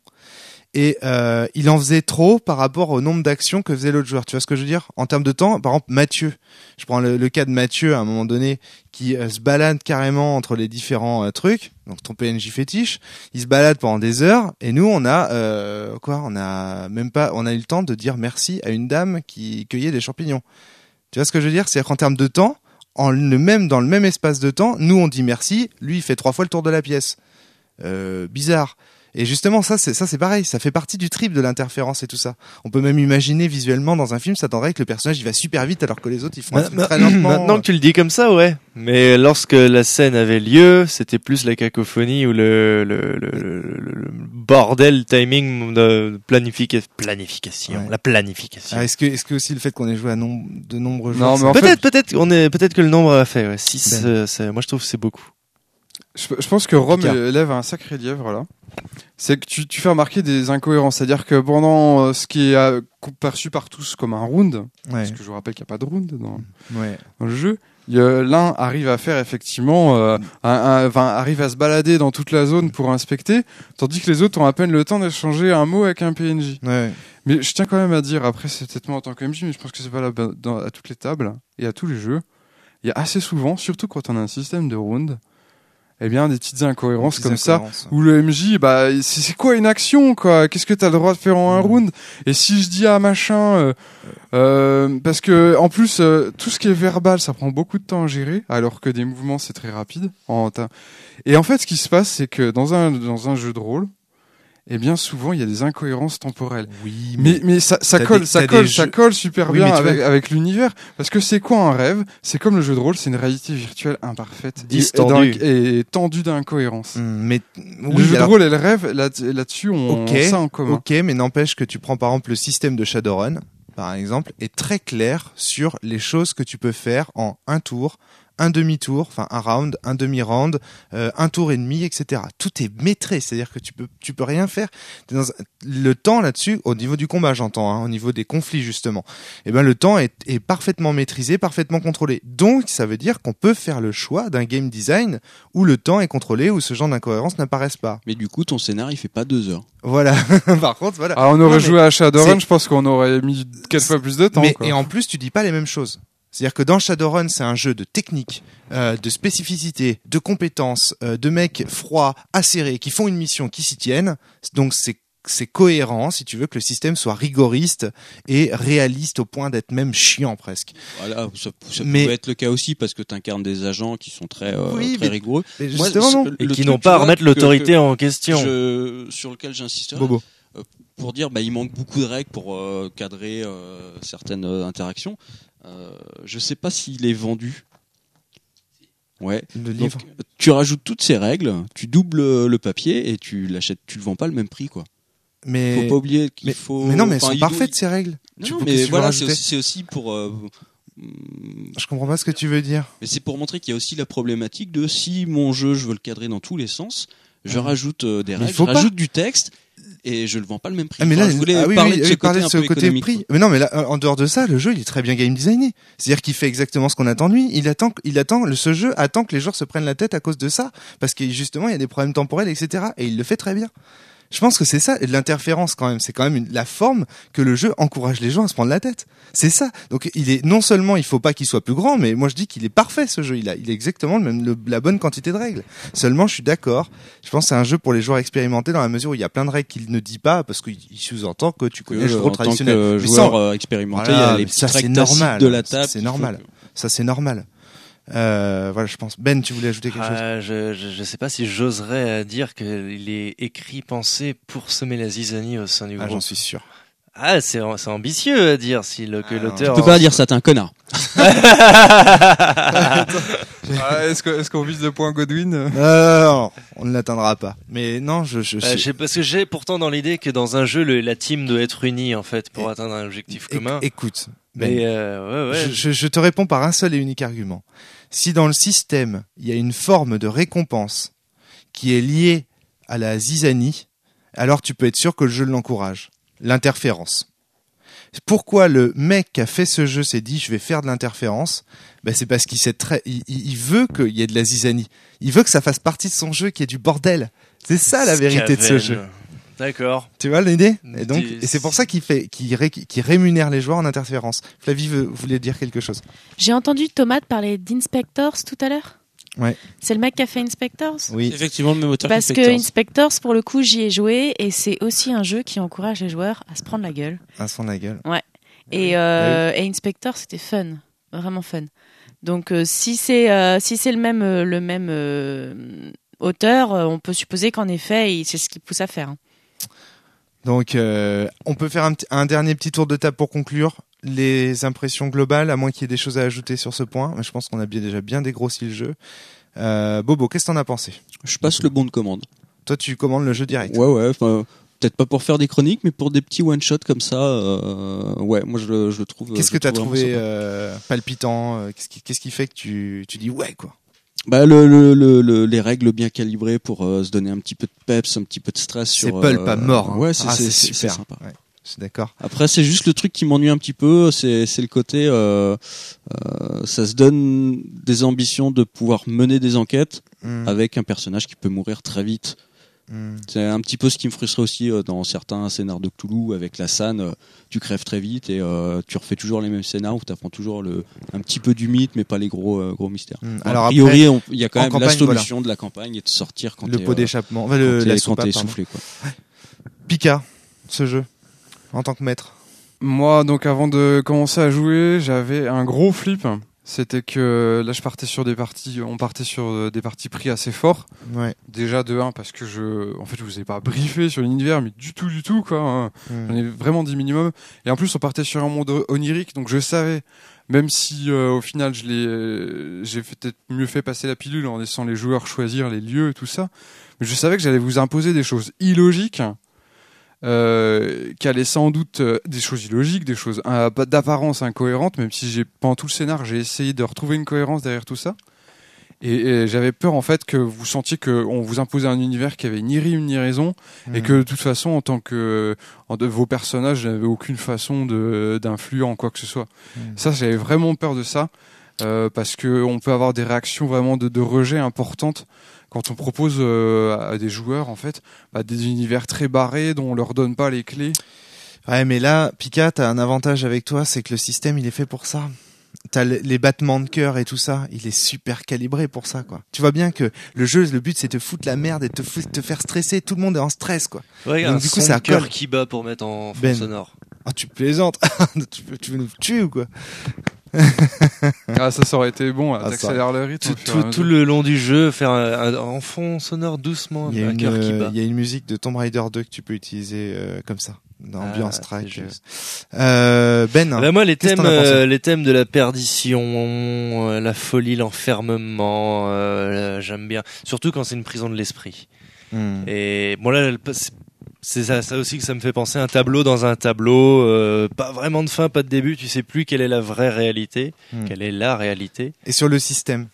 et euh, il en faisait trop par rapport au nombre d'actions que faisait l'autre joueur. Tu vois ce que je veux dire? En termes de temps, par exemple Mathieu. Je prends le, le cas de Mathieu à un moment donné qui euh, se balade carrément entre les différents euh, trucs. Donc ton P N J fétiche, il se balade pendant des heures et nous on a euh, quoi? On a même pas, on a eu le temps de dire merci à une dame qui cueillait des champignons. Tu vois ce que je veux dire? C'est-à-dire qu'en termes de temps, en le même dans le même espace de temps, nous on dit merci, lui il fait trois fois le tour de la pièce. Euh, bizarre. Et justement, ça, c'est ça, c'est pareil. Ça fait partie du trip de l'interférence et tout ça. On peut même imaginer visuellement dans un film, ça tendrait que le personnage il va super vite alors que les autres ils font un Ma- truc ma- très lentement. Maintenant que tu le dis comme ça, ouais. Mais lorsque la scène avait lieu, c'était plus la cacophonie ou le, le, le, le, le bordel timing de planifica- planification. Ouais. La planification. Ah, est-ce que, est-ce que aussi le fait qu'on ait joué à nom- de nombreux Non, joueurs, mais en ça- fait- Peut-être, peut-être, on est, peut-être que le nombre a fait, ouais. six, Ben. euh, c'est- moi je trouve que c'est beaucoup. Je, je pense que Rome Picard. élève un sacré lièvre là. C'est que tu, tu fais remarquer des incohérences. C'est-à-dire que pendant euh, ce qui est euh, perçu par tous comme un round, ouais, parce que je vous rappelle qu'il n'y a pas de round dans, ouais. dans le jeu, il y a- l'un arrive à faire effectivement, euh, un, un- enfin, arrive à se balader dans toute la zone pour inspecter, tandis que les autres ont à peine le temps d'échanger un mot avec un P N J. Ouais. Mais je tiens quand même à dire, après c'est peut-être moi en tant que M J, mais je pense que c'est valable dans, à toutes les tables et à tous les jeux. Il y a assez souvent, surtout quand on a un système de round, eh bien des petites incohérences Petites comme ça. incohérences. Où le M J, bah, c'est c'est quoi une action, quoi? Qu'est-ce que t'as le droit de faire en un Mm. round? Et si je dis à machin, euh, euh, parce que, en plus, euh, tout ce qui est verbal, ça prend beaucoup de temps à gérer, alors que des mouvements, c'est très rapide. En ta- Et en fait, ce qui se passe, c'est que dans un, dans un jeu de rôle, eh bien, souvent, il y a des incohérences temporelles. Oui, Mais, mais ça, ça T'as colle, des- ça t'as colle, des ça jeux- colle super Oui, bien mais tu avec, vois- avec l'univers. Parce que c'est quoi un rêve? C'est comme le jeu de rôle, c'est une réalité virtuelle imparfaite. Et- Distendue. Et, d'un- et tendue d'incohérences. Mm, mais le oui, jeu alors- de rôle et le rêve, là, là-dessus, on, Ok, on a ça en commun. ok, mais n'empêche que tu prends par exemple le système de Shadowrun. par exemple, est très clair sur les choses que tu peux faire en un tour, un demi-tour, enfin un round, un demi-round, euh, un tour et demi, et cetera. Tout est maîtrisé, c'est-à-dire que tu peux, tu peux rien faire. T'es dans un- le temps là-dessus, au niveau du combat, j'entends, hein, au niveau des conflits justement, eh ben le temps est, est parfaitement maîtrisé, parfaitement contrôlé. Donc ça veut dire qu'on peut faire le choix d'un game design où le temps est contrôlé, où ce genre d'incohérences n'apparaissent pas. Mais du coup, ton scénar, il fait pas deux heures. Voilà. Par contre, voilà. Ah, on aurait Non, mais joué à Shadowrun, c'est- je pense qu'on aurait mis quatre fois plus de temps. Mais quoi. et en plus, tu dis pas les mêmes choses. C'est-à-dire que dans Shadowrun, c'est un jeu de technique, euh, de spécificité, de compétences, euh, de mecs froids, acérés, qui font une mission, qui s'y tiennent. Donc c'est c'est cohérent, si tu veux que le système soit rigoriste et réaliste au point d'être même chiant presque. Voilà, ça, ça Mais- pouvait être le cas aussi parce que tu incarnes des agents qui sont très, euh, Oui, très mais- rigoureux. Mais Moi, justement, ce- non. le Et qui truc, n'ont tu pas à vois, remettre que- l'autorité que en question. je- sur lequel j'insisterai, Bobo. pour dire bah il manque beaucoup de règles pour euh, cadrer euh, certaines euh, interactions. Euh, je sais pas s'il est vendu. Ouais. Le Donc livre. tu rajoutes toutes ces règles, tu doubles le papier et tu l'achètes, tu le vends pas le même prix quoi. Mais, Faut pas oublier qu'il mais, faut. mais non, mais elles enfin, sont il doit- parfaites ces règles. Non, Tu non, peux- mais qu'est-ce que tu veux voilà, c'est rajouter aussi, c'est aussi pour. euh, hum, Je comprends pas ce que tu veux dire. Mais c'est pour montrer qu'il y a aussi la problématique de si mon jeu, je veux le cadrer dans tous les sens, je Mhm. rajoute euh, des Mais il règles, faut je pas. rajoute du texte et je le vends pas le même prix. Ah mais Enfin, là, je voulais ah oui, parler oui, de oui, ce parler côté, de ce un peu côté économique, prix. quoi. Mais non, mais là, en dehors de ça, le jeu, il est très bien game designé. C'est-à-dire qu'il fait exactement ce qu'on attend de lui. Il attend, que- il attend, le, ce jeu attend que les joueurs se prennent la tête à cause de ça, parce que justement, il y a des problèmes temporels, et cetera. Et il le fait très bien. Je pense que c'est ça, et de l'interférence quand même. C'est quand même une- la forme que le jeu encourage les gens à se prendre la tête. C'est ça. Donc, il est non seulement, il faut pas qu'il soit plus grand, mais moi je dis qu'il est parfait ce jeu. Il a, il a exactement le même, le- la bonne quantité de règles. Seulement, je suis d'accord. Je pense que c'est un jeu pour les joueurs expérimentés dans la mesure où il y a plein de règles qu'il ne dit pas parce qu'il il sous-entend que tu connais Que, le jeu de euh, rôle en tant traditionnel. que Mais joueur sans- euh, expérimenté, Voilà, il y a les mais petites ça, c'est règles tacites normal. de la table. C'est qu'il faut normal. que- Ça, c'est normal. Euh, voilà, je pense. Ben, tu voulais ajouter quelque chose? Ah, je, je, je sais pas si j'oserais euh, dire qu'il est écrit, pensé pour semer la zizanie au sein du Ah, groupe. j'en suis sûr. Ah, c'est c'est ambitieux à dire si le, que Ah, l'auteur. Tu peux pas dire ça, t'es un connard. Ah, est-ce que- est-ce qu'on vise le point Godwin Non, non, non, on ne l'atteindra pas. Mais non, je, je, Euh, sais- je sais- parce que j'ai pourtant dans l'idée que dans un jeu, le- la team doit être unie en fait pour Et- atteindre un objectif Éc- commun. écoute, Ben, Mais euh, ouais, ouais. je, je- je te réponds par un seul et unique argument. Si dans le système, il y a une forme de récompense qui est liée à la zizanie, alors tu peux être sûr que le jeu l'encourage. L'interférence. Pourquoi le mec qui a fait ce jeu s'est dit je vais faire de l'interférence? Ben c'est parce qu'il sait très, il, il il veut qu'il y ait de la zizanie. Il veut que ça fasse partie de son jeu, qu'il y ait du bordel. C'est ça la vérité de ce Scaven. jeu. D'accord. Tu vois l'idée? Et donc, Des- et c'est pour ça qu'il fait, qu'il ré- qu'il rémunère les joueurs en interférence. Flavie veut- voulait dire quelque chose. J'ai entendu Tomate parler d'Inspectors tout à l'heure. Ouais. C'est le mec qui a fait Inspectors. C'est Oui. effectivement le même auteur Parce que qu'Inspectors. Inspectors, pour le coup, j'y ai joué et c'est aussi un jeu qui encourage les joueurs à se prendre la gueule. Un son de la gueule. Et, euh, et Inspector, c'était fun, vraiment fun. Donc euh, si c'est euh, si c'est le même euh, le même euh, auteur, euh, on peut supposer qu'en effet, il- c'est ce qu'il pousse à faire. hein. Donc, euh, on peut faire un, petit- un dernier petit tour de table pour conclure. Les impressions globales, à moins qu'il y ait des choses à ajouter sur ce point. Mais je pense qu'on a bien, déjà bien dégrossi le jeu. Euh, Bobo, qu'est-ce que t'en as pensé? Je passe le bon de commande. Toi, tu commandes le jeu direct. Ouais, ouais. enfin, Peut-être pas pour faire des chroniques, mais pour des petits one-shots comme ça, euh, ouais, moi je, le- je le trouve. Qu'est-ce je que le t'as trouve trouvé vraiment sympa. euh, palpitant euh, Qu'est-ce qui, qu'est-ce qui fait que tu, tu dis ouais quoi? Bah, le, le, le, le- les règles bien calibrées pour euh, se donner un petit peu de peps, un petit peu de stress C'est sur. pulp euh, à mort. hein. Ouais, c'est Ah, c'est- c'est c'est super. sympa. Ouais, je suis d'accord. Après, c'est juste le truc qui m'ennuie un petit peu, c'est c'est le côté, euh, euh, ça se donne des ambitions de pouvoir mener des enquêtes Hmm, avec un personnage qui peut mourir très vite. hmm. C'est un petit peu ce qui me frustrait aussi euh, dans certains scénars de Cthulhu avec la San, euh, tu crèves très vite et euh, tu refais toujours les mêmes scénars où tu apprends toujours le, un petit peu du mythe mais pas les gros euh, gros mystères. Hmm. Bon, Alors a après, priori, on- il y a quand en même campagne, la solution de la campagne et de sortir quand le t'es, pot euh, d'échappement, enfin, quand le, t'es- la quand soupape, t'es pardon. essoufflé, quoi. Pika, ce jeu, en tant que maître. Moi, donc avant de commencer à jouer, j'avais un gros flip. C'était que là, je partais sur des parties, on partait sur euh, des parties pris assez forts. Ouais. Déjà de un parce que je, en fait, je vous ai pas briefé sur l'univers, mais du tout, du tout quoi. hein. Hmm. J'en ai vraiment dit minimum. Et en plus, on partait sur un monde onirique, donc je savais, même si euh, au final, je l'ai, euh, j'ai fait- peut-être mieux fait passer la pilule en laissant les joueurs choisir les lieux et tout ça. Mais je savais que j'allais vous imposer des choses illogiques. euh, qui allait sans doute euh, des choses illogiques, des choses euh, d'apparence incohérentes, même si j'ai pendant tout le scénar j'ai essayé de retrouver une cohérence derrière tout ça. Et, et j'avais peur en fait que vous sentiez qu'on vous imposait un univers qui avait ni rime ni raison, mmh. et que de toute façon en tant que en de vos personnages n'avaient aucune façon de d'influer en quoi que ce soit. Mmh. Ça, j'avais vraiment peur de ça, euh, parce que on peut avoir des réactions vraiment de, de rejet importantes quand on propose euh, à des joueurs en fait bah, des univers très barrés dont on leur donne pas les clés. Ouais, mais là, Pika, t'as un avantage avec toi, c'est que le système il est fait pour ça. T'as les battements de cœur et tout ça, il est super calibré pour ça, quoi. Tu vois bien que le jeu, le but c'est de te foutre la merde et de te, foutre, te faire stresser. Tout le monde est en stress, quoi. Ouais, donc, un du coup, c'est un cœur qui bat pour mettre en fond ben. sonore. Ah, tu plaisantes. tu, veux, tu veux nous tuer ou quoi? Ah, ça, ça aurait été bon, ah, t'accélères le rythme. Tout, tout, tout le long du jeu, faire un, un, un fond sonore doucement, il y a un une, cœur qui bat. Il y a une musique de Tomb Raider deux que tu peux utiliser euh, comme ça. D'ambiance ah, track. Euh, Ben. Bah moi, les thèmes, euh, les thèmes de la perdition, euh, la folie, l'enfermement, euh, j'aime bien. Surtout quand c'est une prison de l'esprit. Mm. Et bon là, c'est ça, ça aussi que ça me fait penser un tableau dans un tableau, euh, pas vraiment de fin, pas de début. Tu sais plus quelle est la vraie réalité, mm. quelle est la réalité. Et sur le système.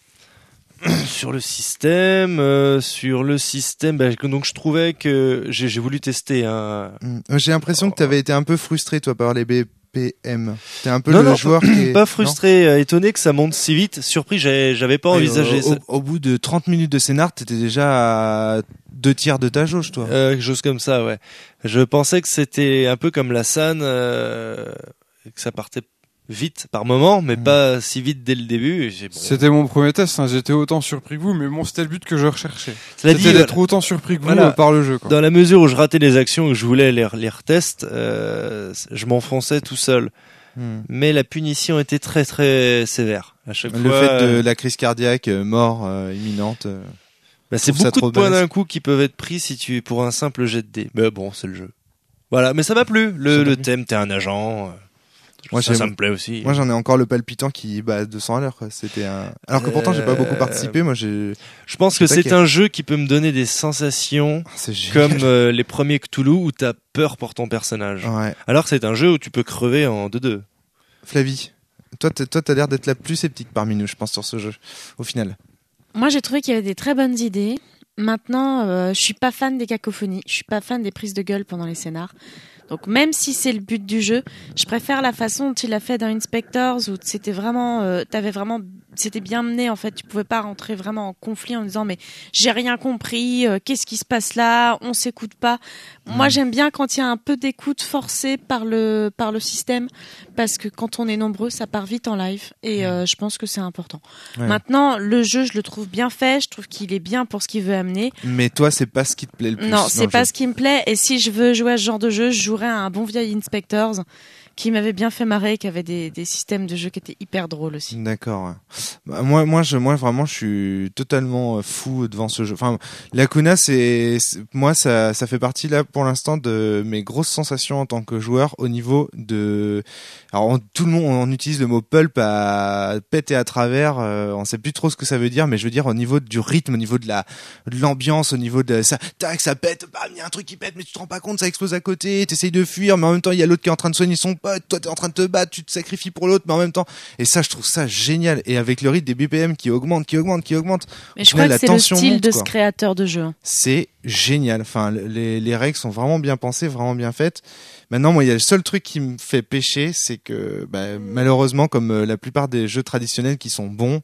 Sur le système, euh, sur le système, bah, donc je trouvais que j'ai, j'ai voulu tester. Hein. Mmh. J'ai l'impression que tu avais été un peu frustré toi par les B P M. T'es un peu non, le non, joueur pas, qui est... pas frustré, euh, étonné que ça monte si vite. Surpris, j'avais, j'avais pas envisagé euh, ça. Au, au bout de trente minutes de scénar, t'étais déjà à deux tiers de ta jauge, toi. Euh, quelque chose comme ça, ouais. Je pensais que c'était un peu comme la S A N, euh, que ça partait vite par moment, mais mmh. pas si vite dès le début. Bon. C'était mon premier test, hein. J'étais autant surpris que vous, mais bon, c'était le but que je recherchais. Cela c'était dit, d'être euh, autant surpris que voilà, vous euh, par le jeu. Quoi. Dans la mesure où je ratais les actions et que je voulais les, les retester, euh, je m'enfonçais tout seul. Mmh. Mais la punition était très très sévère. À chaque le fois, fait de la crise cardiaque, euh, mort euh, imminente. Euh, bah, c'est beaucoup de points d'un coup qui peuvent être pris si tu es pour un simple jet de dés. Mais bon, c'est le jeu. Voilà, mais ça m'a plu. Le, le thème, t'es un agent. Euh... Moi, ça, ça me plaît aussi. Moi, j'en ai encore le palpitant qui bat à deux cents à l'heure, quoi. C'était un... Alors que pourtant, j'ai pas beaucoup participé. Moi, j'ai... Je pense que c'est un jeu qui peut me donner des sensations comme euh, les premiers Cthulhu où t'as peur pour ton personnage. Ouais. Alors que c'est un jeu où tu peux crever en deux deux. Flavie, toi, t'as, toi, t'as l'air d'être la plus sceptique parmi nous, je pense, sur ce jeu, au final. Moi, j'ai trouvé qu'il y avait des très bonnes idées. Maintenant, euh, je suis pas fan des cacophonies. Je suis pas fan des prises de gueule pendant les scénars. Donc même si c'est le but du jeu, je préfère la façon dont il l'a fait dans Inspectors où c'était vraiment, euh, t'avais vraiment, c'était bien mené en fait. Tu pouvais pas rentrer vraiment en conflit en disant mais j'ai rien compris, euh, qu'est-ce qui se passe là, on s'écoute pas. Mmh. Moi j'aime bien quand il y a un peu d'écoute forcée par le par le système parce que quand on est nombreux ça part vite en live et euh, je pense que c'est important. Ouais. Maintenant le jeu je le trouve bien fait, je trouve qu'il est bien pour ce qu'il veut amener. Mais toi c'est pas ce qui te plaît le plus. Non c'est pas jeu. Ce qui me plaît et si je veux jouer à ce genre de jeu je jouerais à un bon vieil Inspectors qui m'avait bien fait marrer, qui avait des, des systèmes de jeu qui étaient hyper drôles aussi. D'accord. Bah, moi, moi, je, moi, vraiment, je suis totalement fou devant ce jeu. Enfin, Lacuna, c'est, c'est moi, ça, ça fait partie là pour l'instant de mes grosses sensations en tant que joueur au niveau de. Alors, on, tout le monde, on utilise le mot pulp à pète et à travers. Euh, on sait plus trop ce que ça veut dire, mais je veux dire au niveau du rythme, au niveau de la, de l'ambiance, au niveau de ça, tac, ça pète, bam, il y a un truc qui pète, mais tu te rends pas compte, ça explose à côté, t'essayes de fuir, mais en même temps, il y a l'autre qui est en train de soigner son pote. Toi t'es en train de te battre, tu te sacrifies pour l'autre, mais en même temps, et ça je trouve ça génial. Et avec le rythme des B P M qui augmente, qui augmente, qui augmente. Mais je crois que c'est le style monte, de quoi. Ce créateur de jeu. C'est génial. Enfin, les, les règles sont vraiment bien pensées, vraiment bien faites. Maintenant, moi, il y a le seul truc qui me fait pécher, c'est que bah, malheureusement, comme euh, la plupart des jeux traditionnels qui sont bons,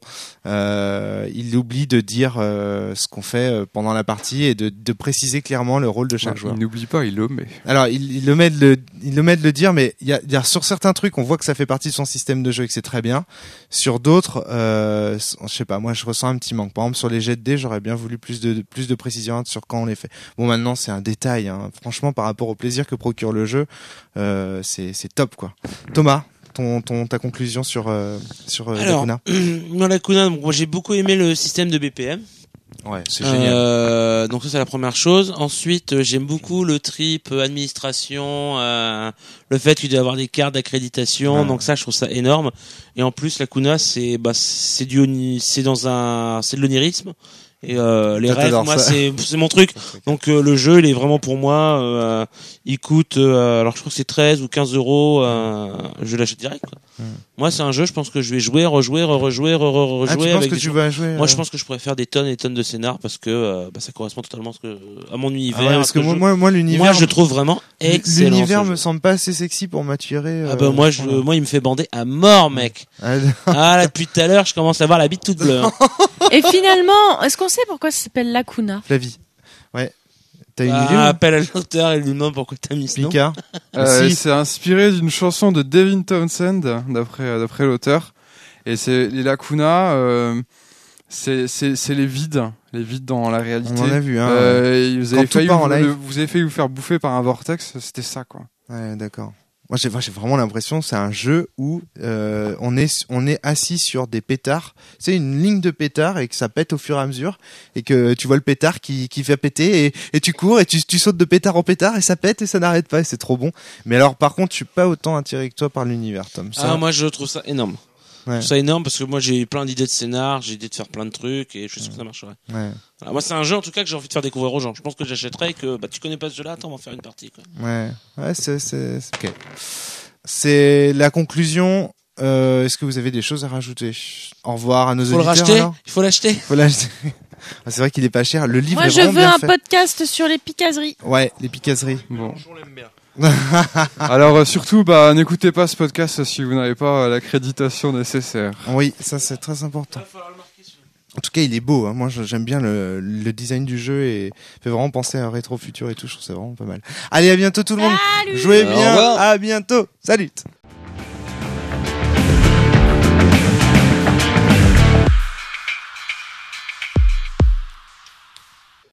euh, il oublie de dire euh, ce qu'on fait euh, pendant la partie et de, de préciser clairement le rôle de chaque ouais, joueur. Il n'oublie pas, il le met. Alors, il, il le met de le, il le met de le dire, mais il y a, il y a sur certains trucs, on voit que ça fait partie de son système de jeu et que c'est très bien. Sur d'autres, euh, je sais pas, moi, je ressens un petit manque. Par exemple, sur les jets de dés, j'aurais bien voulu plus de, de plus de précision sur quand on les fait. Bon, maintenant, c'est un détail. Hein. Franchement, par rapport au plaisir que procure le jeu. Euh, c'est, c'est top quoi. Thomas, ton, ton, ta conclusion sur, euh, sur euh, Alors, Lacuna. Dans Lacuna, moi j'ai beaucoup aimé le système de B P M. Ouais, c'est génial. Euh, donc ça c'est la première chose. Ensuite, euh, j'aime beaucoup le trip euh, administration, euh, le fait qu'il doit y avoir des cartes d'accréditation. Ouais. Donc ça, je trouve ça énorme. Et en plus, Lacuna, c'est bah c'est du c'est dans un c'est de l'onirisme. Et euh, les Ah, rêves, t'adores moi, ça. c'est c'est mon truc. Donc euh, le jeu, il est vraiment pour moi. Euh, il coûte, euh, alors je crois que c'est treize ou quinze euros. Euh, je l'achète direct. Quoi. Hmm. Moi, c'est un jeu, je pense que je vais jouer, rejouer, rejouer, rejouer Ah, tu penses avec que des tu gens. vas jouer Moi, euh, je pense que je pourrais faire des tonnes et des tonnes de scénars parce que euh, bah, ça correspond totalement à, ce que, à mon univers. ah ouais, à parce ce que que moi, je- moi, moi, l'univers, moi, je le trouve vraiment excellent. l'univers ce me jeu. semble pas assez sexy pour m'attirer. Ah euh, bah moi, je, voilà. moi, il me fait bander à mort, mec. Ah, Ah là, depuis tout à l'heure, je commence à avoir la bite toute bleue. hein. Et finalement, est-ce qu'on sait pourquoi ça s'appelle Lacuna? Flavie. Ouais. T'as une Ah, idée ou appelle à l'auteur et lui demande pourquoi t'as mis ce nom. Picard. Euh, Si. C'est inspiré d'une chanson de Devin Townsend, d'après d'après l'auteur. Et c'est les lacunas, euh, c'est c'est c'est les vides, les vides dans la réalité. On en a vu, hein. Euh, et vous Quand avez tout failli part en vous, live. le- vous avez failli vous faire bouffer par un vortex, c'était ça quoi. Ouais, d'accord. Moi, j'ai, moi, j'ai vraiment l'impression que c'est un jeu où euh, on est on est assis sur des pétards. C'est une ligne de pétards et que ça pète au fur et à mesure et que tu vois le pétard qui qui fait péter et, et tu cours et tu tu sautes de pétard en pétard et ça pète et ça n'arrête pas et c'est trop bon. Mais alors, par contre, je suis pas autant attiré que toi par l'univers, Tom. Ça, Ah, moi, je trouve ça énorme. Je Ouais. trouve ça énorme parce que moi, j'ai plein d'idées de scénar, j'ai idée de faire plein de trucs et je suis sûr que ça marcherait. ouais, Voilà, moi, c'est un jeu, en tout cas, que j'ai envie de faire découvrir aux gens. Je pense que j'achèterais et que, bah, tu connais pas ce jeu-là, attends, on va en faire une partie, quoi. ouais, ouais, c'est c'est c'est- ok. C'est la conclusion. Euh, est-ce que vous avez des choses à rajouter? Au revoir à nos Il faut le auditeurs. racheter, alors il faut l'acheter. Faut l'acheter. Ah, c'est vrai qu'il est pas cher. Le livre Moi, est je vraiment veux bien un fait. podcast sur les picaseries. Ouais, les picasseries. Bon. Alors euh, surtout, bah n'écoutez pas ce podcast si vous n'avez pas euh, l'accréditation nécessaire. Oui, ça c'est très important. En tout cas, il est beau. Hein. Moi, je- j'aime bien le, le design du jeu et fait vraiment penser à rétro futur et tout. Je trouve ça vraiment pas mal. Allez, à bientôt tout le monde. Salut. Jouez Au bien. revoir. À bientôt. Salut.